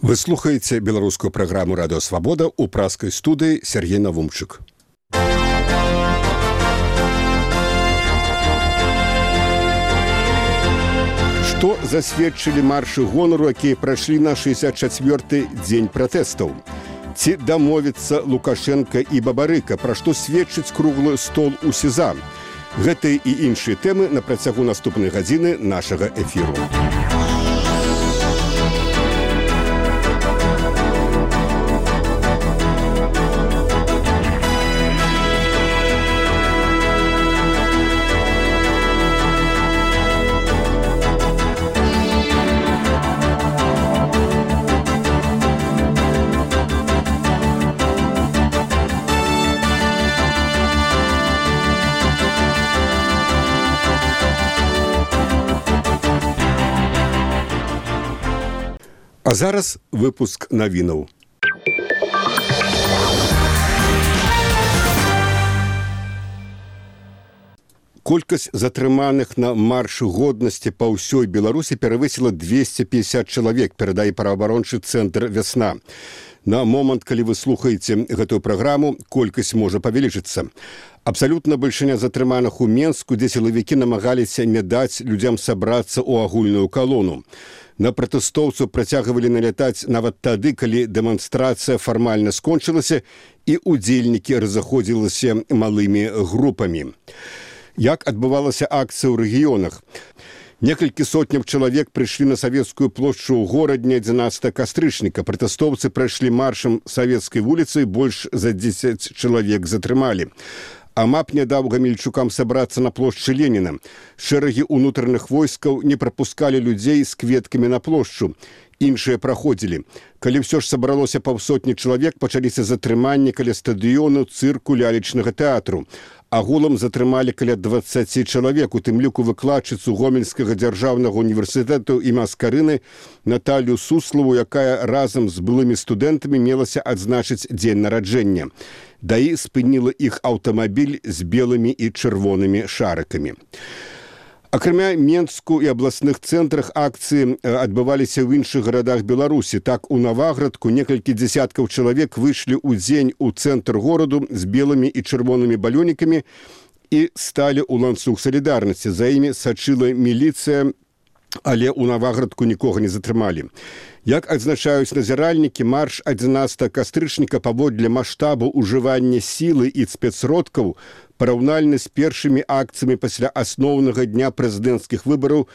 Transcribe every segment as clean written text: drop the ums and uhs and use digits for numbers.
Вы слухаеце беларускую праграму «Радыё Свабода» ў праскай студыі Сергей Навумчык. Што засведчылі маршы гонару, якія прайшлі на 64-й дзень пратэстаў? Ці дамовіцца Лукашенка і Бабарыка, пра што сведчыць круглы стол у СІЗА? Гэтыя і іншыя тэмы на працягу наступнай гадзіны нашага эфіру. А зараз выпуск навінаў. Колькасць затрыманых на маршы годнасці па ўсёй Беларусі перавысіла 250 чалавек, перадае праваабарончы цэнтр «Вясна». На момант, калі вы слухаеце гэтую праграму, колькасць можа павялічыцца. Абсалютна бальшыня затрыманых у Менску, дзе сілавікі намагаліся не даць людзям сабрацца ў агульную калону. На пратэстоўцаў працягвалі налятаць нават тады, калі дэманстрацыя фармальна скончылася і удзельнікі разыходзіліся малымі групамі. Як адбывалася акцыя ў рэгіёнах? Некалькі сотняў чалавек прыйшлі на Савецкую плошчу ў горадні 11 кастрычніка. Пратэстоўцы прайшлі маршам Савецкай вуліцы, больш за 10 чалавек затрымалі. АМАП не даў гамельчукам сабрацца на плошчы Леніна. Шэрагі ўнутраных войскаў не прапускалі людзей з кветкамі на плошчу. Іншыя праходзілі. Калі ўсё ж сабралося паўсотні чалавек, пачаліся затрыманні каля стадыёну, цырку, лялечнага тэатру. Агулам затрымалі каля 20 чалавек, у тым ліку выкладчыцу Гомельскага дзяржаўнага універсітэту імя Скарыны Наталью Суслову, якая разам з былымі студэнтамі мелася адзначыць дзень нараджэння. ДАІ спыніла іх аўтамабіль з белымі і чырвонымі шарыкамі. Акрамя Менску і абласных цэнтрах акцыі адбываліся ў іншых гарадах Беларусі. Так, у Наваградку некалькі дзесяткаў чалавек выйшлі ў дзень у цэнтр гораду з белымі і чырвонымі балёнікамі і сталі ў ланцуг салідарнасці. За імі сачыла міліцыя, але ў Наваградку нікога не затрымалі. Як адзначаюць назіральнікі, марш 11 кастрычніка паводле маштабу ўжывання сілы і спецсродкаў параўнальны з першымі акцыямі пасля асноўнага дня прэзідэнцкіх выбараў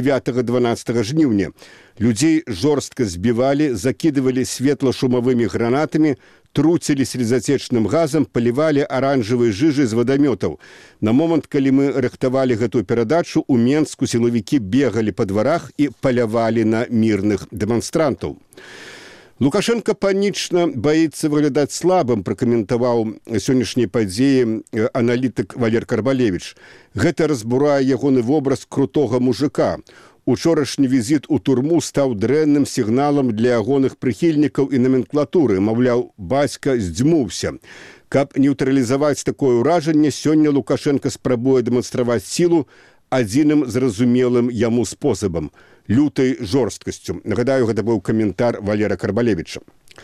9-12 жніўня. Людзей жорстка збівалі, закідывалі светла-шумавымі гранатамі, труцілі слезацечным газам, палівалі аранжавай жыжай з вадамётаў. На момант, калі мы рыхтавалі гэтую перадачу, у Менску сілавікі бегалі па дварах і палявалі на мірных дэманстрантаў. Лукашенко панічна баіцца выглядаць слабым, пракаментаваў сённяшнія падзеі аналітык Валер Карбалевіч. Гэта разбурае ягоны вобраз крутога мужика. Учорашні візіт у турму стаў дрэнным сігналам для ягоных прыхільнікаў і наменклатуры. Маўляў, бацька здзьмуўся. Каб нейтралізаваць такое ўражанне, сёння Лукашенко спрабуе дэманстраваць сілу адзіным зразумелым яму спосабам – лютай жорсткасцю. Нагадаю, гэта быў каментар Валера Карбалевіча.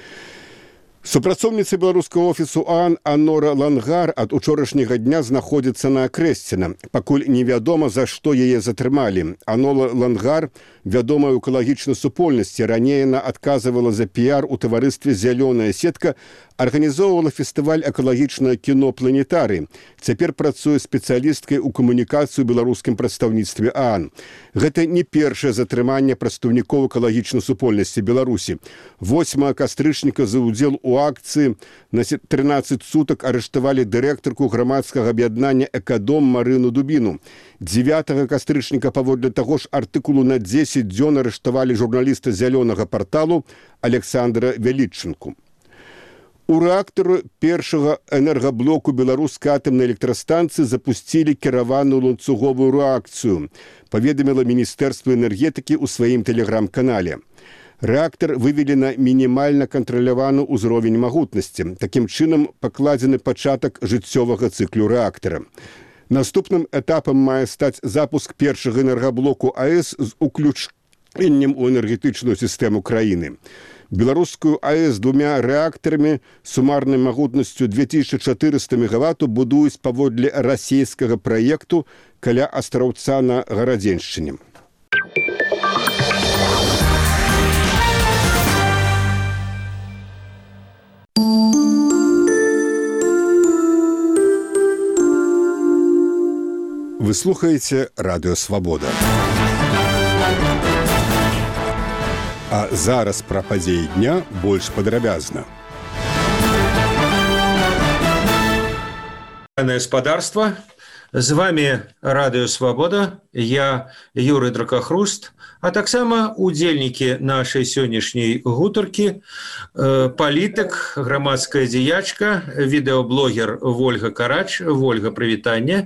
Супрацоўніца беларускага офісу ААН Анора Лангар ад учорашняга дня знаходзіцца на Акрэсціна. Пакуль невядома, за што яе затрымалі. Анора Лангар вядомая ў экалагічнай супольнасці. Раней яна адказвала за піяр у таварыстве «Зялёная сетка», арганізоўвала фестываль экалагічнае кіно «Планетарый». Цяпер працуе спецыялісткай у камунікацыю беларускім прадстаўніцтве ААН. Гэта не першае затрыманне прадстаўнікоў экалагічнай супольнасці Беларусі. 8 кастрычніка за ўдзел у акцыі на 13 сутак арыштавалі дырэктарку грамадскага аб'яднання «Экадом» Марыну Дубіну. 9 кастрычніка паводле таго ж артыкулу на 10 дзён арыштавалі журналіста «Зялёнага парталу» Александра Вяліччынку. У рэактару першага энергаблоку беларускай атамнай электрастанцыі запусцілі кіраваную ланцуговую рэакцыю, паведаміла Міністэрства энергетыкі ў сваім тэлеграм-канале. Рэактар вывелі на мінімальна кантраляваны ўзровень магутнасці. Такім чынам пакладзены пачатак жыццёвага цыклу рэактара. Наступным этапам мае стаць запуск першага энергаблоку АЭС з уключэннем у энергетычную сістэму краіны. Беларускую АЭС двумя рэактарамі сумарнай магутнасцю 2400 мегаваттаў будуюць паводле расійскага праекту каля Астраўца на Гарадзеншчыне. Вы слухаеце Радыё Свабода. А зараз пра падзеі дня больш падрабязна. Гаспадарства, з вами Радыё Свабода, я Юрый Дракахруст, а таксама удзельнікі нашай сённяшняй гутаркі, палітык, грамадская дзеячка, відэаблогер Вольга Карач. Вольга, прывітанне.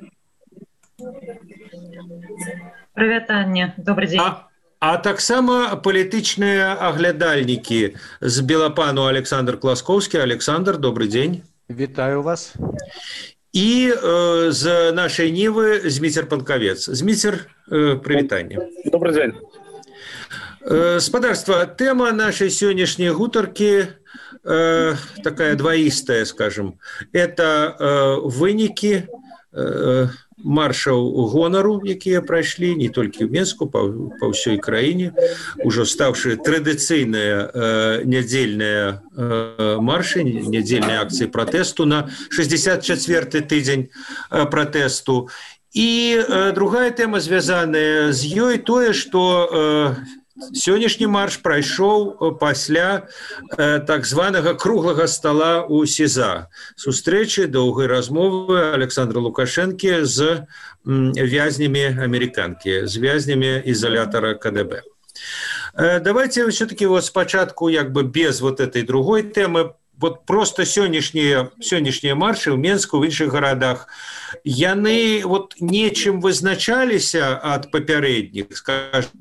Прывітанне, добрый дзень. А таксама палітычныя аглядальнікі з Белапану Александр Класкоўскі. Александр, добрый дзень. Вітаю вас. І з нашай Нівы Зміцер Панкавец. Зміцер, прывітанне. Добрый дзень. Спадарства, тэма нашай сённяшняй гутаркі такая дваістая, скажем. Это вынікі маршаў гонару, якія прайшлі не толькі ў Менску, па ўсёй краіне, ужо ставшы традыцыйныя нядзельныя маршы, нядзельныя акцыі пратэсту на 64-й тыдзень пратэсту. І другая тэма, звязаная з ёй, тое, што сённяшні марш прайшоў пасля так званага круглага стала ў СІЗА. Сустрэчы, доўгай размовы Александра Лукашэнкі з вязнямі амерыканкі, з вязнямі изолятора КДБ. Давайте все-таки вот спочатку як бы без вот этой другой темы, вот просто сённяшнія маршы ў Менску, в іншых гарадах, яны вот нечым вызначаліся ад папярэдніх, скажем,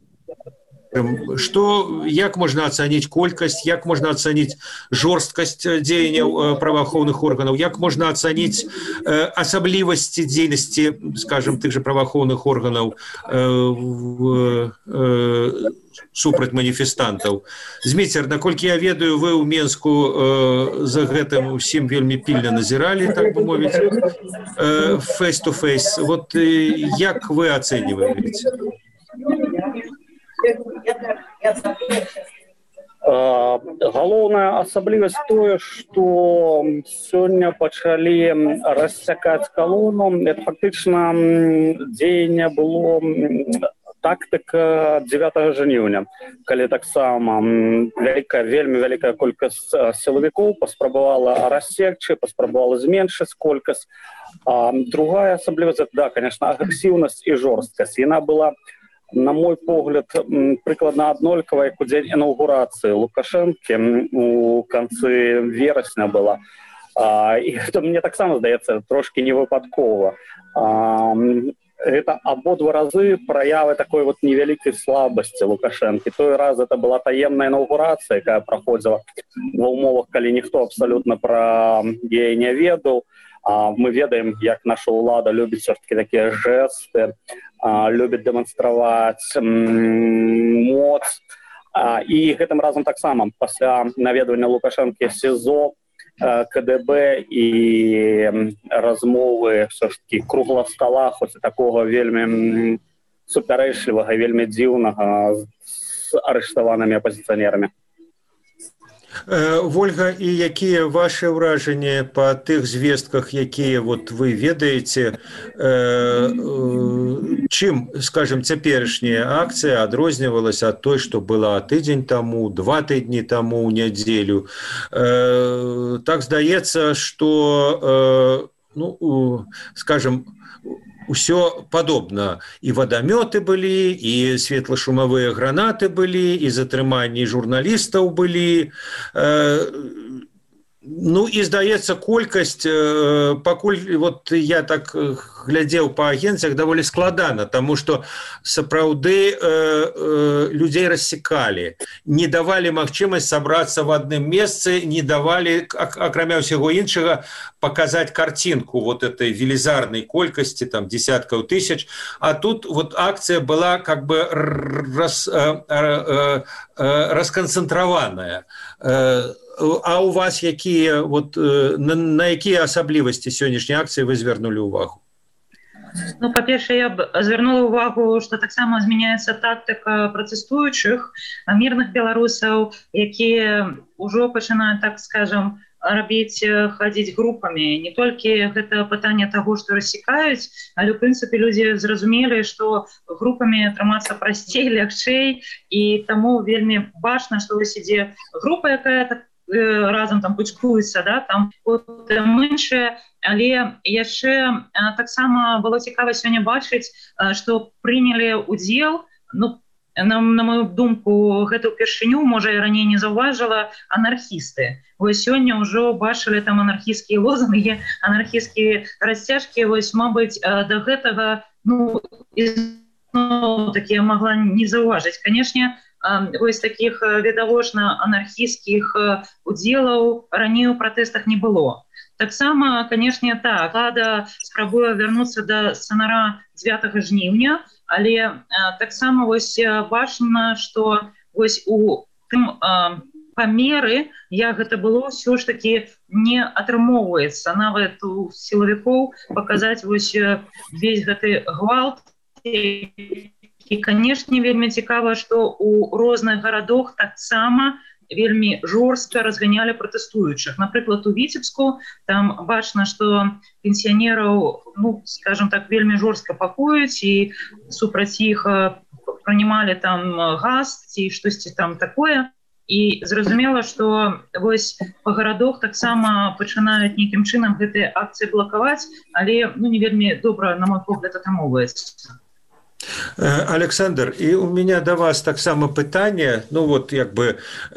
что, як можна ацаніць колькасць, як можна ацаніць жорсткасць дзеянняў праваахоўных органаў, як можна ацаніць асаблівасці дзейнасці, скажем, тых же праваахоўных органаў супраць маніфестантаў. Зміцер, наколькі я ведаю, вы ў Менску за гэтым усім вельмі пільна назіралі, так бы мовіць, face-to-face. Вот як вы ацэньваеце? Галоўная асаблівасць тое, што сёння пачалі рассякаць калону. Это фактычна дзеянне было тактыка 9 жніўня, калі таксама вельмі вялікая колькасць сілавікоў паспрабавала рассекчы, паспрабавала зменшыць колькасць. Другая асаблівасць, да, конечно, агрэсіўнасць і жорсткасць. Яна была, на мой погляд, прыкладна аднолькавая, як у дзень інаўгурацыі Лукашэнкі у канцы верасня была. І гэта мне таксама здаецца трошки невыпадкова. Это абодва разы праявы такой вот невялікай слабасці Лукашэнкі. Той раз это была таемная інаўгурацыя, якая праходзіла ва ўмовах, калі ніхто абсалютна пра яе не ведаў. Мы ведаем, як наша ўлада любіць все-таки такія жэсты, любіць дэманстраваць моц. І гэтым разам таксама пасля наведвання Лукашэнкі СІЗО, КДБ і размовы все-таки круглого стола, хоць і такога вельмі супярэчлівага, вельмі дзіўнага з арыштаванымі апозіцыянерамі. Вольга, і якія ваши ўражанні па тых звестках, якія вот вы ведаеце, чым, скажем, цяперашняя акцыя адрознівалася ад той, што была тыдзень таму, 2 тыдні таму ў нядзелю? Так здаецца, што, скажем, усё падобна. І вадамёты былі, і светлашумавыя гранаты былі, і затрыманні журналістаў былі. Ну і здаецца колькасць пакуль вот я так глядзеў па агенцыях даволі складана, таму што сапраўды людзей рассекалі, не давалі магчымасць сабрацца в адным месцы, не давалі акрамя ўсяго іншага паказаць карцінку вот этой велізарнай колькасці там десяткаў тысяч, а тут вот акцыя была как бы расканцэнтраваная. А у вас якія вот на якія асаблівасці сённяшняй акцыі вы звярнулі ўвагу? Ну, па-першае, я б звярнула ўвагу, што таксама змяняецца тактыка пратэстуючых мірных беларусаў, якія ўжо пачынаюць, так скажам, хадзіць групамі. Не толькі гэта пытанне таго, што рассекаюць, але ў прынцыпе людзі зразумелі, што групамі атрымацца прасцей, лягчэй, і таму вельмі бачна, што вось ідзе група, якая так разам там пучкуецца, да, там іншае, але яшчэ таксама было цікава сёння бачыць, што прынялі ўдзел, ну, на мою думку, гэта ўпершыню, можа, я раней не заўважыла, анархісты. Вось сёння ўжо бачылі там анархісцкія лозунгі, анархісцкія расцяжкі, вось, мабыць, да гэтага, ну, такі я магла не заўважыць. Канешне, вось такіх відавочна анархісцкіх удзелаў раней у пратэстах не было. Таксама, канешне, так, влада спрабуе вярнуцца да сцэнара 9 жніўня, але таксама вось бачна, што вось у тым памеры, як гэта было, ўсё ж такі не атрымоўваецца нават у сілавікоў паказаць вось весь гэты гвалт. І, канешне, вельмі цікава, што ў розных гарадах таксама вельмі жорстка разганялі пратэстуючых. Напрыклад, у Віцебску там бачна, што пенсіянераў, ну, скажем так, вельмі жорстка пакуюць і супраць іх прымалі там газ ці штосьці там такое. І зразумела, што вось па гарадах таксама пачынаюць нейкім чынам гэтыя акцыі блакаваць, але, ну, не вельмі добра, на мой погляд, атрымоўваецца. Александр, і у меня до вас таксама пытанне, ну вот як бы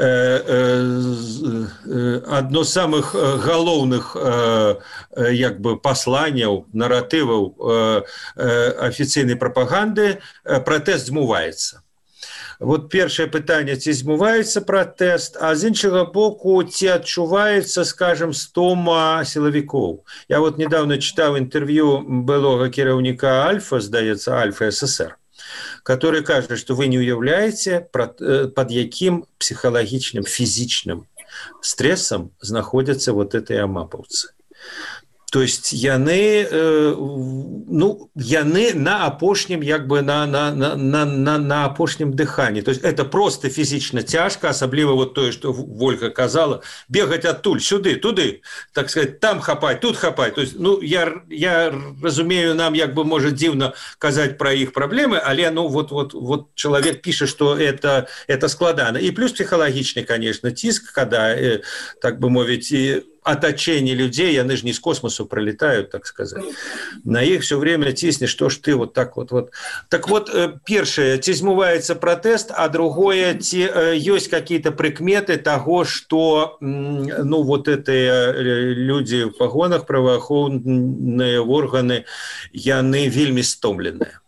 одно з самых галоўных як бы пасланняў, наратываў афіцыйнай прапаганды, пратэст змываецца. Вот першае пытанне, ці змываецца пратэст, а з іншага боку, ці адчуваецца, скажем, стома сілавікоў. Я вот недавно читал интервью былога кіраўніка Альфа, здаецца, Альфа СССР, который кажа, что вы не уяўляеце, под якім псіхалагічным, фізічным стрессом знаходзяцца вот этой амапаўцы. То есть яны, ну, яны на апошнім, як бы на апошнім дыханні. То есть это просто фізічна цяжка, асабліва вот тое, што Вольга казала, бегаць адтуль, сюды, туды, так сказать, там хапаць, тут хапаць. То есть, ну, я разумею, нам як бы можа дзіўна казаць пра іх праблемы, але, ну, вот чалавек піша, што это складана. І плюс псіхалагічны, конечно, ціск, когда, так бы мовіць, оточение людей, они же не с космосу пролетают, так сказать. На их все время тиснешь, что ж ты вот так вот. Так вот, первое, ці змываецца пратэст, а другое, ці есть какие-то прикметы того, что, ну, вот эти люди в погонах, правоохоўныя органы, яны вельмі стомленыя.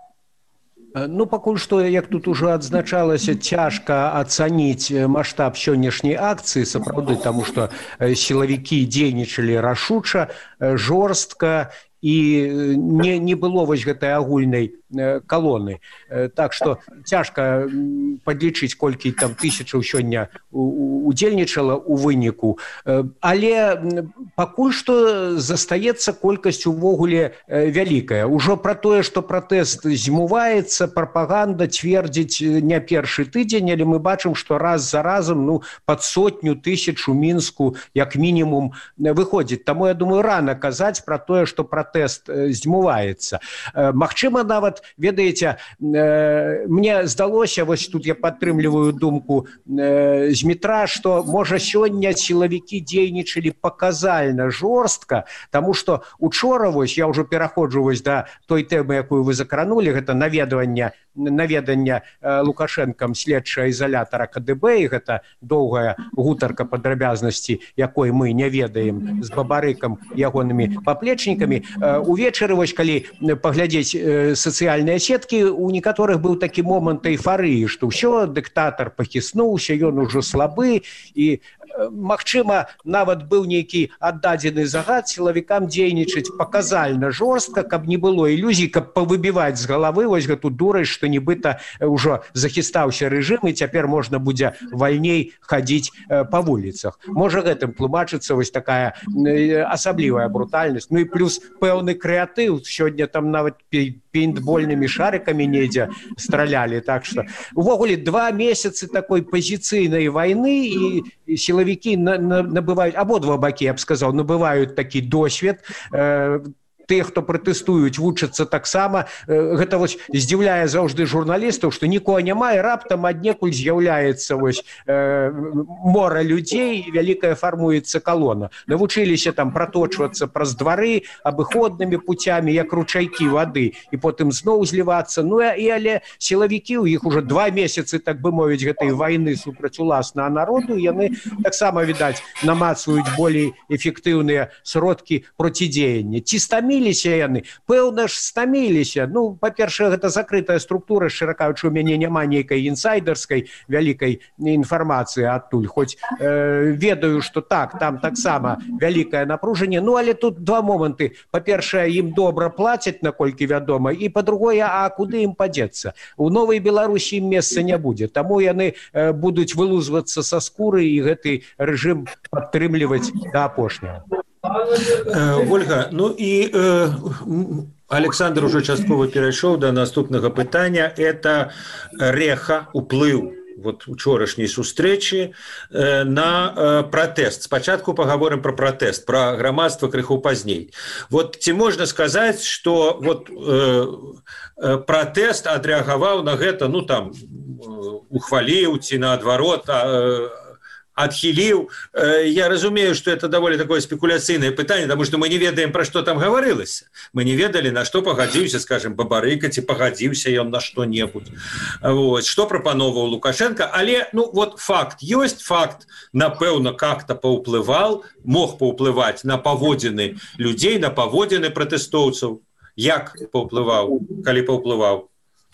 Ну, пакуль што, як тут ужо адзначалася, цяжка ацаніць маштаб сённяшняй акцыі, сапраўды, таму што сілавікі дзейнічалі рашуча, жорстка, і не было вось гэтай агульнай калоны. Так што цяжка падлічыць, колькі там тысячаў сёння удзельнічала ў выніку. Але пакуль што застаецца колькасць увогуле вялікая. Ужо пра тое, што пратэст змываецца, прапаганда цвердзіць не першы тыдзень, але мы бачым, што раз за разам, ну, пад 100 000 у Мінску як мінімум выходзіць. Таму, я думаю, рана казаць пра тое, што пратэст пратэст здзьмуваецца. Магчыма, нават, ведаеце, мне здалося, вось тут я падтрымліваю думку Змітра, што, можа, сёння сілавікі дзейнічалі паказальна жорстка, таму што учора, вось, я ўжо пераходжу вось да той тэмы, якую вы закранулі, гэта наведванне Лукашэнкам следчага ізалятара КДБ, і гэта доўгая гутарка падрабязнасці, якой мы не ведаем з Бабарыкам і ягонымі паплечнікамі. Увечары, вось, калі паглядзець сацыяльныя сеткі, у некаторых быў такі момант эйфарыі, што ўсё, дыктатар пахіснуўся, ён ужо слабы, і магчыма, нават быў нейкі аддадзены загад сілавікам дзейнічаць паказальна жорстка, каб не было ілюзій, каб павыбіваць з галавы вось гэту дурасць, што нібыта ўжо захістаўся рэжым, і цяпер можна будзе вальней хадзіць па вуліцах. Можа, гэтым тлумачыцца вось такая асаблівая брутальнасць. Ну і плюс пэўны крэатыў. Сёння там нават пейнтбольнымі шарыкамі недзе стралялі. Так што, увогуле, 2 месяцы такой пазіцыйнай вайны, і сілавікі набываюць, абодва бакі, я б сказаў, набываюць такі досвед. Тыя, хто пратэстуюць, вучацца таксама. Гэта вось здзіўляе заўжды журналістаў, што нікога няма, і раптам аднекуль з'яўляецца вось мора людзей, вялікая фармуецца калона. Навучыліся там праточвацца праз двары абыходнымі пуцямі, як ручайкі вады, і потым зноў злівацца. Ну, але сілавікі, у іх ужо 2 месяцы, так бы мовіць, гэтай вайны супраць уласнага народу, яны таксама, відаць, намацваюць болей эфектыўныя сродкі процідзеяння. Ці стаміліся яны? Пэўна ж, стаміліся. Ну, па-першае, гэта закрытая структура, шчыра кажучы, у мяне няма нейкай інсайдерскай вялікай інфармацыі адтуль, хоць ведаю, што так, там таксама вялікае напружанне. Ну, але тут 2 моманты. Па-першае, ім добра плацяць, наколькі вядома, і па-другое, а куды ім падзецца? У Новай Беларусі ім месца не будзе, таму яны будуць вылузвацца са скуры і гэты рэжым падтрымліваць да апошняга. Ольга, ну і Александр уже часткова перайшоў да наступнага пытання. Это рэха, уплыў вот учорашняй сустрэчы на пратэст. Спачатку паговорым пра пратэст, пра грамадства крыху пазней. Вот ці можна сказаць, што вот пратэст адрэагаваў на гэта, ну там ухваліў ці наадварот адхіліў. Я разумею, што это даволі такое спекуляцыйнае пытанне, таму што мы не ведаем, пра што там гаварылася. Мы не ведалі, на што пагадзіўся, скажем, Бабарыка, ці пагадзіўся ён на што-небудзь. Вот. Што прапановаў Лукашенко. Але, ну, вот факт ёсць, факт, напэўна, как-то паўплываў, мог паўплываць на паводзіны людзей, на паводзіны пратэстоўцаў. Як паўплываў, калі паўплываў?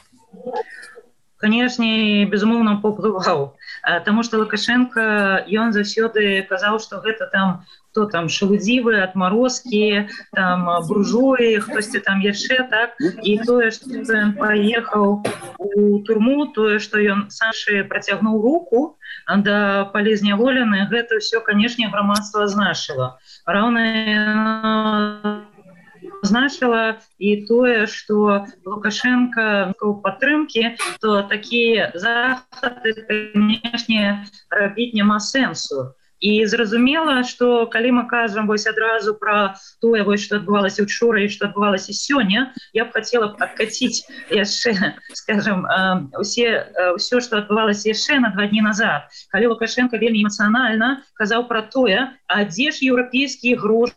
Канешне, безумоўна, паўплываў. Таму што Лукашенко, ён заўсёды казаў, што гэта там, хто там, шелудзівы, адмарозкі, там, буржуі, хтосьці там яшчэ, так? І тое, што ён паехаў у турму, тое, што ён Сашы працягнуў руку да палізняволеных, гэта ўсё, канешне, грамадства значыла. Раўна значыла і тое, што Лукашенко ў падтрымкі, то такія захады, канешне, рабіць няма сэнсу. І зразумела, што калі мы кажам вось адразу пра тое, вось, што адбывалася учора і што адбывалася сёння, я б хацела адкаціць яшчэ, скажем, ўсё, што адбывалася яшчэ на 2 дні назад, калі Лукашенко вельмі эмацыянальна казаў пра тое, а дзе ж еўрапейскія грошы,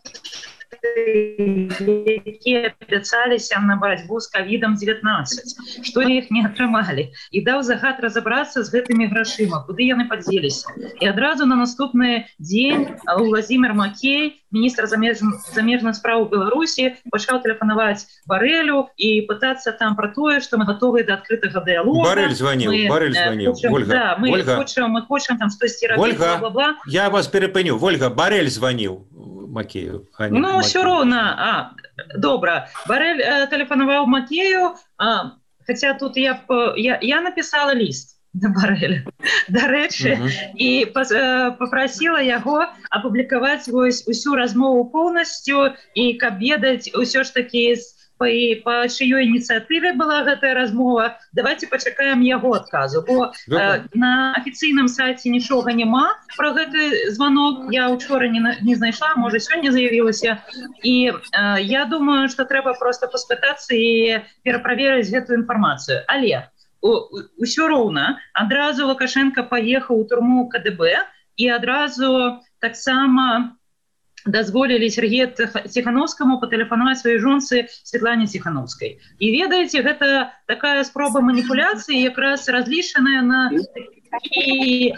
якія абяцаліся на барацьбу з ковідом-19, што іх не атрымалі, і даў загад разабрацца з гэтымі грашыма, куды яны падзеліся. І адразу на наступны дзень Владзімір Макей, міністр замежных спраў Беларусі, пачаў тэлефанаваць Барэлю і пытацца там пра тое, што мы гатовы да адкрытага дыялога. Барэль званіў. Ольга, мы хочам там штосьці рабіць, бла-бла-бла. Я вас перапыню. Ольга, Барэль званіў Макею. Ну, ўсё роўна. Добра. Барэль тэлефанаваў Макею, хаця тут я напісала ліст да Барэля, дарэчы, і папрасіла яго апублікаваць вось усю размову поўнасцю, і каб ведаць усё ж такі па чыёй ініцыятыве была гэтая размова. Давайте пачакаем яго адказу, бо на афіцыйным сайце нічога няма пра гэты звонок. Я учора не знайшла, можа сёння заявілася, і я думаю, што трэба просто паспытацца і пераправерыць гэтую інфармацыю. Але усё роўна адразу Лукашенко паехаў у турму КДБ і адразу таксама дазволілі Сергею Ціхановскаму патэлефанаваць сваёй жонцы Светлане Ціхановскай. І ведаеце, гэта такая спроба маніпуляцыі, якраз разлічаная на і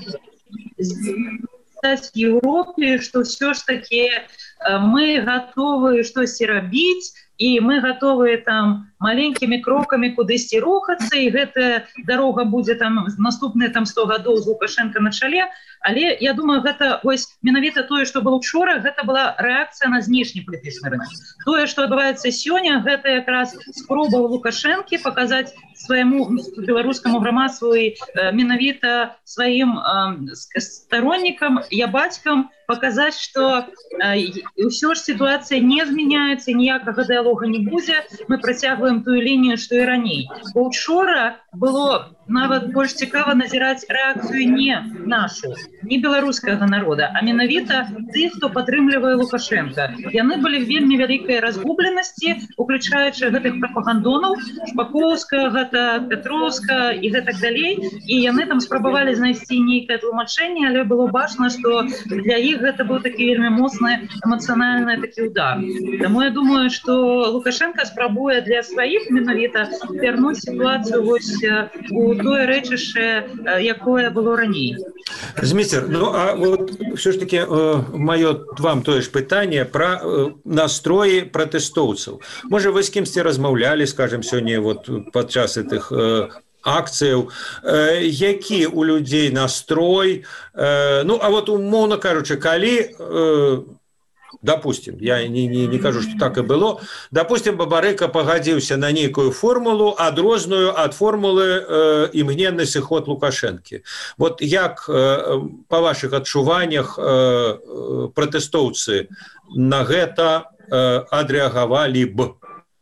в Европе, што ўсё ж такі мы гатовы штосьці рабіць, і мы гатовыя там маленькімі крокамі кудысьці рухацца, і гэтая дарога будзе там наступныя 100 гадоў з Лукашенко на чале. Але я думаю, гэта вось менавіта тое, што было учора, гэта была рэакцыя на знешні палітычны рынок. Тое, што адбываецца сёння, гэта якраз спроба Лукашэнкі паказаць свайму беларускаму грамадству і менавіта сваім стороннікам, ябацькам паказаць, што ўсё ж сітуацыя не змяняецца, ніякага дыялога не будзе, мы працягваем тую лінію, што і раней. Бо учора было нават больш цікава назіраць рэакцыю не нашу, не беларускага народа, а менавіта тых, хто падтрымлівае Лукашенко. Яны былі вельмі вялікай разгубленасці, уключаючы гэтых прапагандонаў, Шпаковска, Петровска і гэтак далей. І яны там спрабавалі знайсці нейкае тлумачэнне, але было бачна, што для іх гэта быў такі вельмі моцны эмацыянальны такі удар. Таму я думаю, што Лукашенко спрабуе для сваіх менавіта вярнуць сітуацыю вось у тое рэчышча, якое было раней. Зміцер, ну а вот все ж таки маё вам тое ж пытанне пра настроі пратэстоўцаў. Можа, вы з кімсьці размаўлялі, скажем, сёння вот падчас гэтых акцыяў, які у людзей настрой, ну а вот умоўна кажучы, калі допустим, я не кажу, что так и было, допустим, Бабарыка пагадзіўся на нейкую формулу, адрозную ад формулы імгненны сыход Лукашэнкі. Вот як па вашых адчуваннях пратэстоўцы на гэта адрэагавалі б?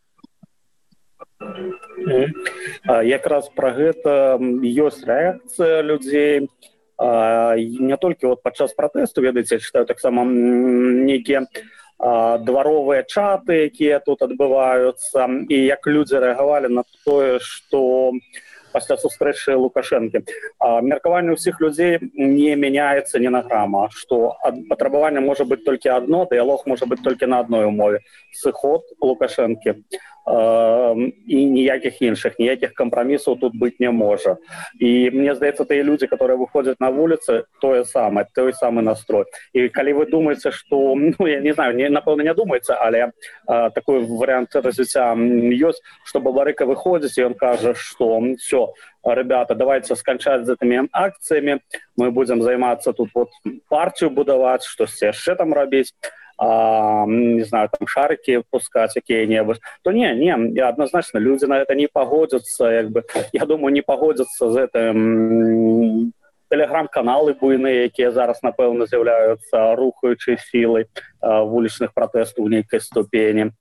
Якраз пра гэта ёсць рэакцыя людзей. Не толькі вот падчас пратэсту, ведаеце, я читаю таксама нейкія дваровыя чаты, якія тут адбываюцца, і як людзі рэагавалі на тое, што пасля сустрэчы Лукашэнкі. Меркаванне ўсіх людзей не мяняецца ні на грама, што патрабаванне можа быць толькі адно, дыялог можа быць толькі на адной умове. Сыход Лукашэнкі. І ніякіх іншых, ніякіх кампрамісаў тут быць не можа. І мне здаецца, тыя людзі, которые выходзяць на вуліцы, той самы настрой. І калі вы думаеце, што, ну, я не знаю, напэўна, не думаеце, але такой варыянт развіцця ёсць, што Бабарыка выходзіць, і ён кажа, што все, ребята, давайте сканчаць з гэтымі акцыямі, мы будзем займацца тут вот партію будаваць, штосьці яшчэ там рабіць, не знаю, там шарики пускать какие-нибудь, то не, однозначно люди на это не погодятся, як бы, я думаю, не погодятся з гэтым тэлеграм-каналы буйныя, якія зараз, напэўна, з'яўляюцца рухаючай сілай вулічных пратэстаў у нейкай ступені.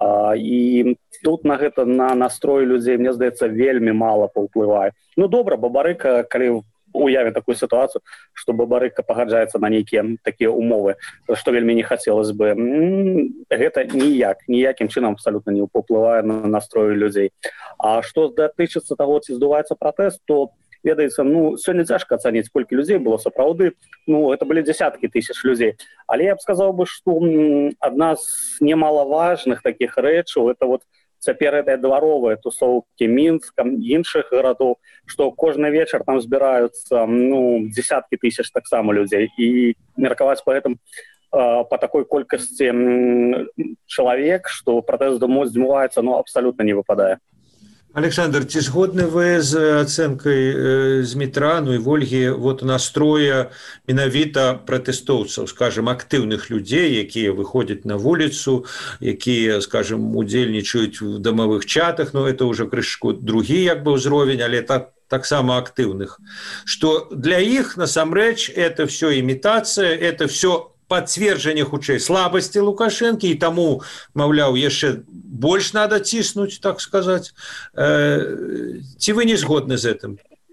І тут на гэта, на настрой людзей, мне здаецца, вельмі мала паўплывае. Ну, добра, Бабарыка, калі уяве такую ситуацию, что Бабарыка пагаджаецца на нейкія такія умовы, што вельмі не хацелось бы. Гэта ніякім чынам абсолютно не паўплывае на настрой людзей. А што датычыцца таго, ці здуваецца пратэст, то ведаецца, ну, сёння цяжка ацаніць, колькі людзей было сапраўды. Ну, это былі дзесяткі тысяч людзей. Але я б сказаў бы, што адна з немалаважных такіх рэчаў, это вот цяпер гэтыя дваровыя тусоўкі Мінска, іншых гарадоў, што кожны вечар там збіраюцца, ну, дзесяткі тысяч таксама людзей. І меркаваць па гэтым, па такой колькасці чалавек, што пратэст здымаецца, ну, абсалютна не выпадае. Александр, ці згодны вы з ацэнкай Змітра, ну і Вольгі, вот настроя менавіта пратэстоўцаў, скажем, актыўных людзей, якія выходзяць на вуліцу, якія, скажем, удзельнічаюць в дамавых чатах, ну это уже крышку другі як бы ўзровень, але таксама актыўных, што для іх насамрэч это все імітацыя, это все пацверджанне хутчэй слабасці Лукашэнкі, і таму, маўляў, яшчэ больш надо ціснуць, так сказаць. Ці вы не згодны з гэтым?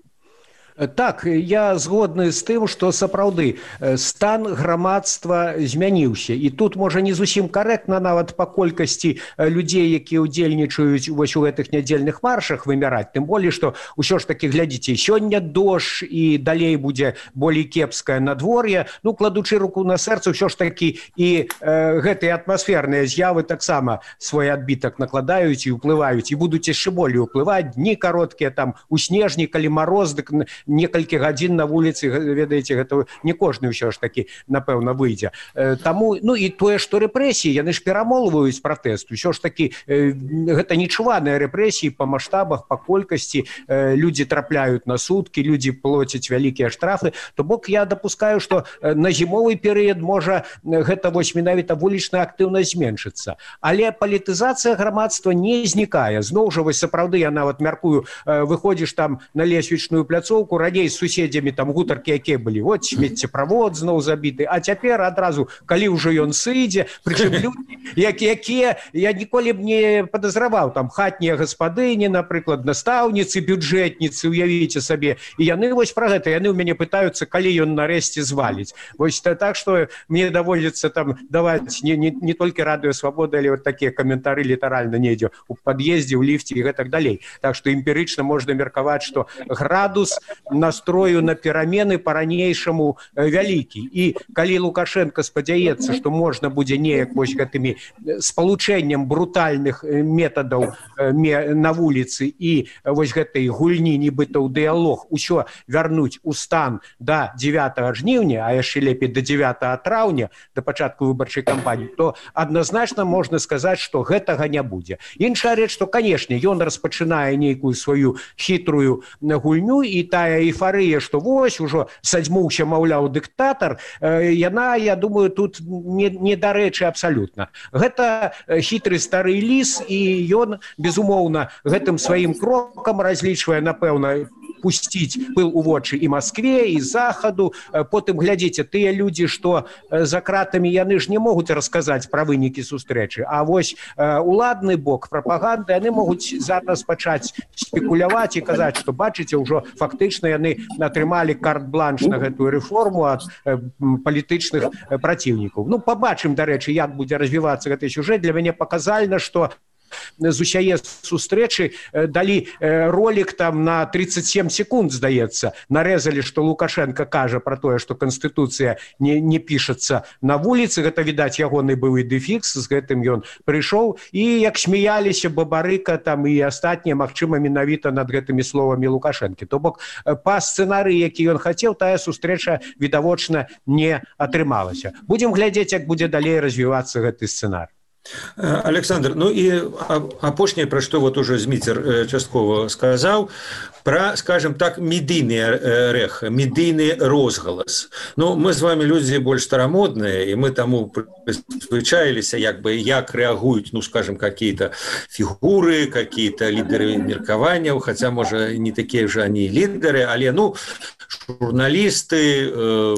Так, я згодны з тым, што сапраўды стан грамадства змяніўся. І тут можа не зусім карэктна нават па колькасці людзей, якія ўдзельнічаюць вось у гэтых нядзельных маршах вымяраць. Тым болей, што ўсё ж такі, глядзіце, сёння дождж і далей будзе болей кепскае надвор'е. Ну, кладучы руку на сэрца, ўсё ж такі і гэтыя атмасферныя з'явы таксама свой адбітак накладаюць і ўплываюць, і будуць яшчэ болей уплываць. Дні кароткія, там, у снежні, калі мароз, дык некалькі гадзін на вуліцы, ведаеце, гэта не кожны ўсё ж такі, напэўна, выйдзе. Таму, ну, і тое, што рэпрэсіі, яны ж перамолваюць пратэст. Усё ж такі, гэта нечуваныя рэпрэсіі па маштабах, па колькасці. Людзі трапляюць на суткі, людзі плоцяць вялікія штрафы. То бок я дапускаю, што на зімовы перыяд можа гэта вось менавіта вулічная актыўнасць зменшыцца. Але палітызацыя грамадства не знікае. Зноў жа, вось сапраўды, я нават мяркую, выходзіш там на лесвічную пляцоўку, раней з суседзямі там гутаркі, якія былі, вот смеццеправод зноў забіты, а цяпер адразу, калі ўжо ён сыдзе, прычым людзі, якія я ніколі б не падазраваў, там хатнія гаспадыні, напрыклад, настаўніцы, бюджэтніцы, уявіце сабе, і яны вось пра гэта, яны ў мяне пытаюцца, калі ён нарэшце зваліць. Вось так, што мне даводзіцца там даваць не толькі радыё Свабода, але вот такія каментары літаральна недзе у пад'ездзе, ў ліфце і гэтак далей. Так што эмпірычна можна меркаваць, што градус настрою на перамены па-ранейшаму вялікі. І калі Лукашенко спадзяецца, што можна будзе неяк вось гэтымі спалучэннем брутальных метадаў на вуліцы і вось гэтай гульні нібыта ў дыялог усё вярнуць у стан да 9 жніўня, а яшчэ лепей да 9 траўня, да пачатку выбарчай кампаніі, то адназначна можна сказаць, што гэтага не будзе. Іншая рэч, што, канешне, ён распачынае нейкую сваю хітрую гульню, і тая эйфарыя, што вось ужо садзьмуўся, маўляў, дыктатар, яна, я думаю, тут недарэчы абсалютна. Гэта хітры стары ліс, і ён, безумоўна, гэтым сваім крокам разлічвае, напэўна, пусціць пыл у вочы і Маскве, і захаду. Потым, глядзіце, тыя людзі, што за кратамі, яны ж не могуць расказаць пра вынікі сустрэчы, а вось уладны бок прапаганды, яны могуць зараз пачаць спекуляваць і казаць, што, бачыце, ўжо фактычна яны атрымалі карт-бланш на гэтую рэформу ад палітычных праціўнікаў. Ну, пабачым, дарэчы, як будзе развівацца гэты сюжэт. Для мяне паказальна, што з усяе сустрэчы далі ролик там на 37 секунд, здаецца, нарэзалі, што Лукашенко кажа пра тое, што Канстытуцыя не пішацца на вуліцы. Гэта, відаць, ягоны быў дэфікс, з гэтым ён прыйшоў, і як смяяліся Бабарыка там і астатнія, магчыма, менавіта над гэтымі словамі Лукашэнкі. То бок, па сцэнарыі, які ён хацеў, тая сустрэча відавочна не атрымалася. Будзем глядзець, як будзе далей развівацца гэты сцэнар. Александр, ну і апошняе, пра што вот уже Зміцер часткова сказаў, пра, скажем так, медыйны рэх, медыйны розгалас. Ну, мы з вами людзі больш старамодныя, і мы таму звычаіліся, як бы, як рэагуюць, ну, скажем, какие-то фігуры, какие-то лідеры меркаванняў, хаця, можа, не такія ж они лідеры, але, ну, журналісты,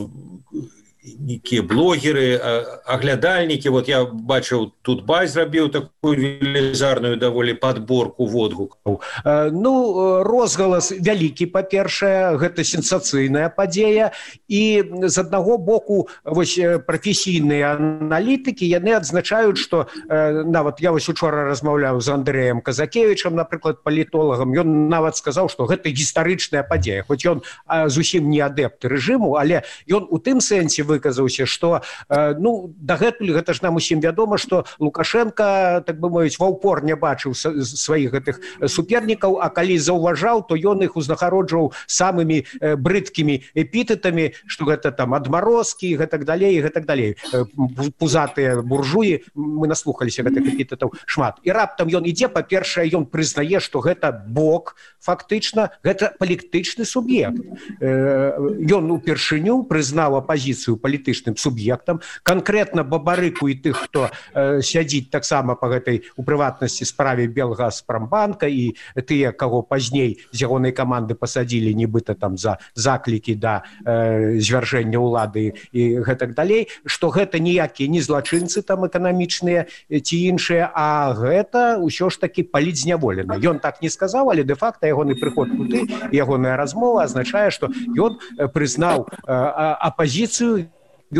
некие блогеры, оглядальники. Вот я бачыў, тут Бай зрабіў такую велізарную даволі подборку водгукаў. Ну, розгалас вялікі, па-першае, гэта сенсацыйная падзея, і з аднаго боку вось прафесійныя аналітыкі, яны адзначаюць, што нават я вось учора размаўляў з Андрэем Казакевічам, напрыклад, палітолагам, ён нават сказаў, што гэта гістарычная падзея, хоць ён зусім не адэпт рэжыму, але ён у тым сэнсе выказаўся, што, ну, дагэтуль гэта ж нам усім вядома, што Лукашенко, так бы мовіць, ва ўпор не бачыў сваіх гэтых супернікаў, а калі заўважаў, то ён іх узнагароджваў самымі брыдкімі эпітэтамі, што гэта там адмарозкі, і гэтак далей, і гэтак далей. Пузатыя буржуі, мы наслухаліся гэтых эпітэтаў шмат. І раптам ён ідзе, па-першае, ён прызнае, што гэта бок, фактычна, гэта палітычны суб'ект. Ён упершыню прызнаў апазіцыю палітычным суб'ектам, канкрэтна Бабарыку і тых, хто сядзіць таксама па гэтай у прыватнасці справе Белгазпромбанка і тыя, каго пазней з ягонай каманды пасадзілі нібыта там за заклікі да звяржэння ўлады і гэтак далей, што гэта ніякія не злачынцы там эканамічныя ці іншыя, а гэта ўсё ж такі палітзняволены. Ён так не сказаў, але дэ-факта ягоны прыход туды, ягоная размова азначае, што ён прызнаў апазіцыю,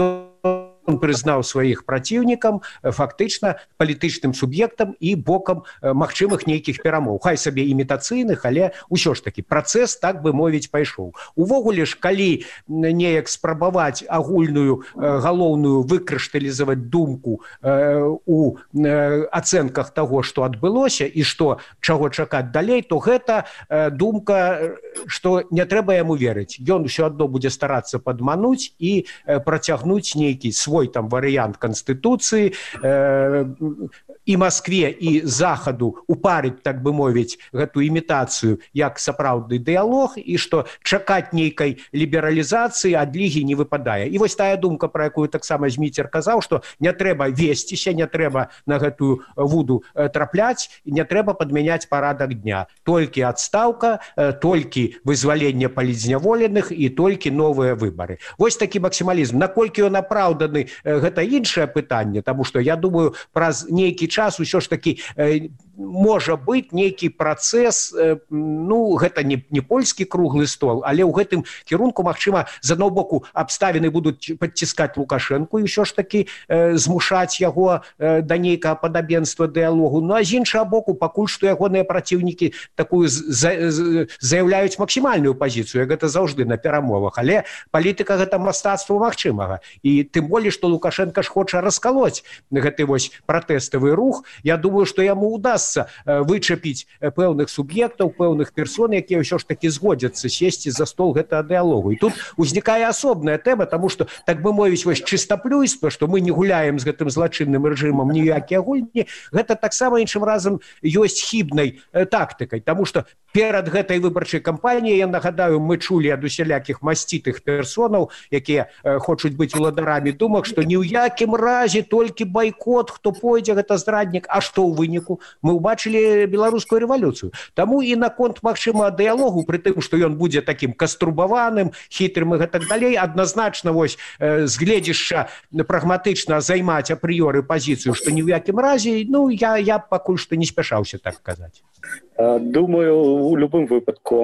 он прызнаў сваіх праціўнікам фактычна палітычным суб'ектам і бокам магчымых нейкіх перамоў. Хай сабе імітацыйных, але ўсё ж такі працэс, так бы мовіць, пайшоў. Увогуле ж, калі неяк спрабаваць агульную галоўную выкрышталізаваць думку у ацэнках таго, што адбылося і што чаго чакаць далей, то гэта думка, што не трэба яму верыць. Ён усё адно будзе старацца падмануць і працягнуць нейкі свой там варыянт Конституции і Москве і Захаду упарыць, так бы мовіць, гэту імітацыю як сапраўдны дыялог і што чакаць нейкай лібералізацыі ад лігі не выпадае. І вось тая думка, пра якую таксама Зміцер казаў, што не трэба весціся, не трэба на гэтую вуду трапляць, не трэба падмяняць парадак дня. Толькі адстаўка, толькі вызваленне палітзняволеных і толькі новыя выбары. Вось такі максімалізм. Наколькі ён апраўданы, гэта іншае пытанне, таму што я думаю, праз нейкі час усё ж такі можа быць нейкі працэс, ну, гэта не польскі круглы стол, але ў гэтым кірунку, магчыма, з аднаго боку абставіны будуць падціскаць Лукашэнку і ўсё ж такі змушаць яго да нейкага падабенства дыялогу. Ну, а з іншага боку, пакуль што ягоныя праціўнікі такую заяўляюць максімальную пазіцыю, як гэта заўжды на перамовах, але палітыка гэта мастацтва магчымага. І тым болей, што Лукашенко ж хоча раскалоць гэты вось пратэставы рух. Я думаю, што яму удасца вычапіць пэўных суб'ектаў, пэўных персон, якія ўсё ж такі згодзяцца сесці за стол гэтага дыялогу. І тут узнікае асобная тэма, таму што, так бы мовіць, вось чыстаплюйства, што мы не гуляем з гэтым злачынным рэжымам ніякія гульні, гэта таксама іншым разам ёсць хібнай тактыкай, таму што перад гэтай выбарчай кампаніяй, я нагадаю, мы чулі ад усялякіх масцітых персонаў, якія хочуць быць уладарамі думак, што ні ў якім разе толькі байкот, хто пойдзе, гэта здраднік. А што ў выніку? Мы ўбачылі беларускую рэвалюцыю. Таму і наконт, магчыма, дыялогу, пры тым, што ён будзе такім каструбаваным, хітрым і гэтак далей, адназначна вось з гледзішча прагматычна займаць апрыёры пазіцыю, што ні ў якім разе, ну, я пакуль што не спяшаўся так казаць. Думаю, у любым выпадку,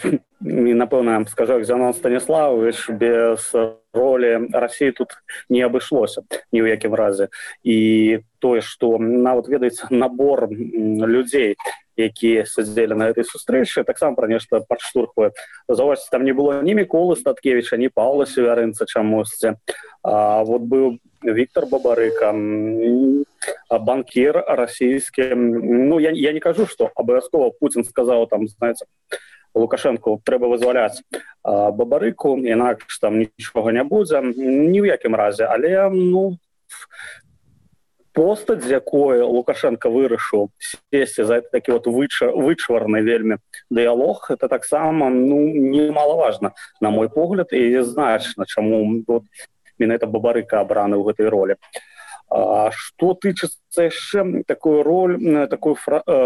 і, напэўна, скажу, як Зянон Станіславович, без ролі Расіі тут не абышлося ні ў якім разе. І тое, што нават, ведаеце, набор людзей, якія сядзелі на гэтай сустрэчы, таксама пра нешта падштурхвае. Заўважце, там не было ні Міколы Статкевіча, ні Паўла Севярынца чамусьці. Вот быў Віктор Бабарыка, банкір расійскі. Ну, я не кажу, што абавязкова Путін сказаў, там, знаеце, Лукашенку трэба вызваляць Бабарыку, інакш там нічога не будзе, ні ў якім разе. Але, ну, постаць, з якой Лукашенко вырашыў сесці за такі вот вычварны вельмі дыялог, это таксама, ну, немалаважна, на мой погляд, і значна, чаму вот менавіта Бабарыка абраны ў гэтай ролі. Што тычыцца яшчэ такую роль, такой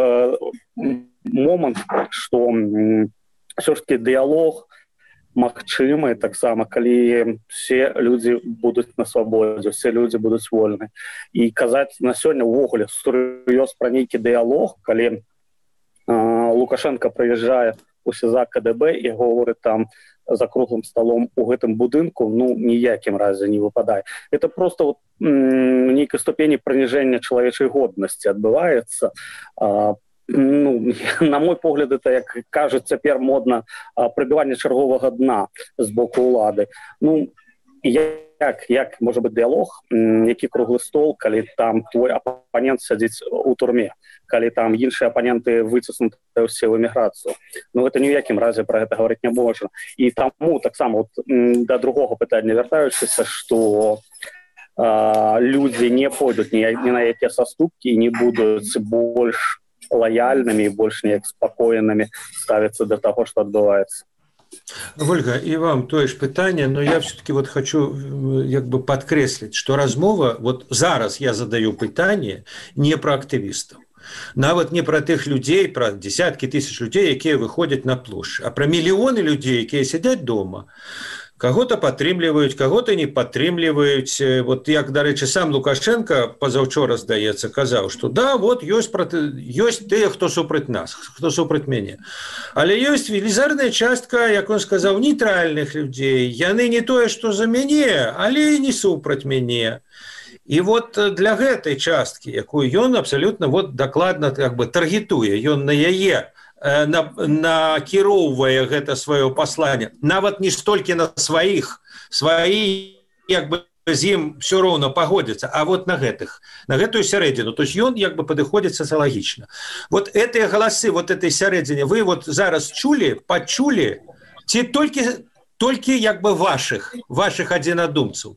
момант, што ўсё ж такі дыялог магчымы таксама, калі все людзі будуць на свабодзе, все людзі будуць вольны. І казаць на сёння ўвогуле сур'ёз пра нейкі дыялог, калі Лукашенко прыязджае у СІЗАК КДБ і гаворыць там за круглым столом у гэтым будынку, ну, ніякім разе не выпадае. Это просто вот, нейкай ступені праніжэння чалавечай годнасці адбываецца. Ну, на мой погляд, это, як кажуць цяпер модна, прыбіванне чарговага дна з боку ўлады. Ну, як можа быць дыялог, які круглы стол, калі там твой апанент сядзіць у турме, калі там іншыя апаненты выціснуты ўсе ў эміграцыю. Ну, гэта ні ў якім разе пра гэта гаварыць не можна. І таму таксама вот, да другога пытання вяртаючыся, што людзі не пойдуць ні на якія саступкі і не будуць больш лаяльнымі і больш неяк спакойнымі ставіцца да таго, што адбываецца. Ольга, и вам тое ж пытанне, но я все-таки вот хочу як бы подкрэсліць, что размова, вот зараз я задаю пытанне не про актывістаў, нават не про тых людзей, про десяткі тысяч людзей, якія выходзяць на плошчы, а про мільёны людзей, якія сядзяць дома, кого-то падтрымліваюць, кого-то не падтрымліваюць. Вот як, дарэчы, сам Лукашенко пазаўчора, здаецца, казаў, што да, вот ёсць тыя, хто супраць нас, хто супраць мяне. Але ёсць велізарная частка, як он сказаў, нейтральных людзей. Яны не тое, што за мяне, але і не супраць мяне. І вот для гэтай часткі, якую ён абсалютна вот дакладна как бы таргетуе, ён на яе накіроўвае гэта сваё пасланне, нават не столькі на сваіх, сваі як бы з ім все роўна пагодзяцца, а вот на гэтую сярэдзіну. То есть ён як бы падыходзіць сацыялагічна. Вот гэтыя галасы, вот этой сярэдзіне вы вот зараз чулі, пачулі, ці толькі як бы ваших адзінадумцаў?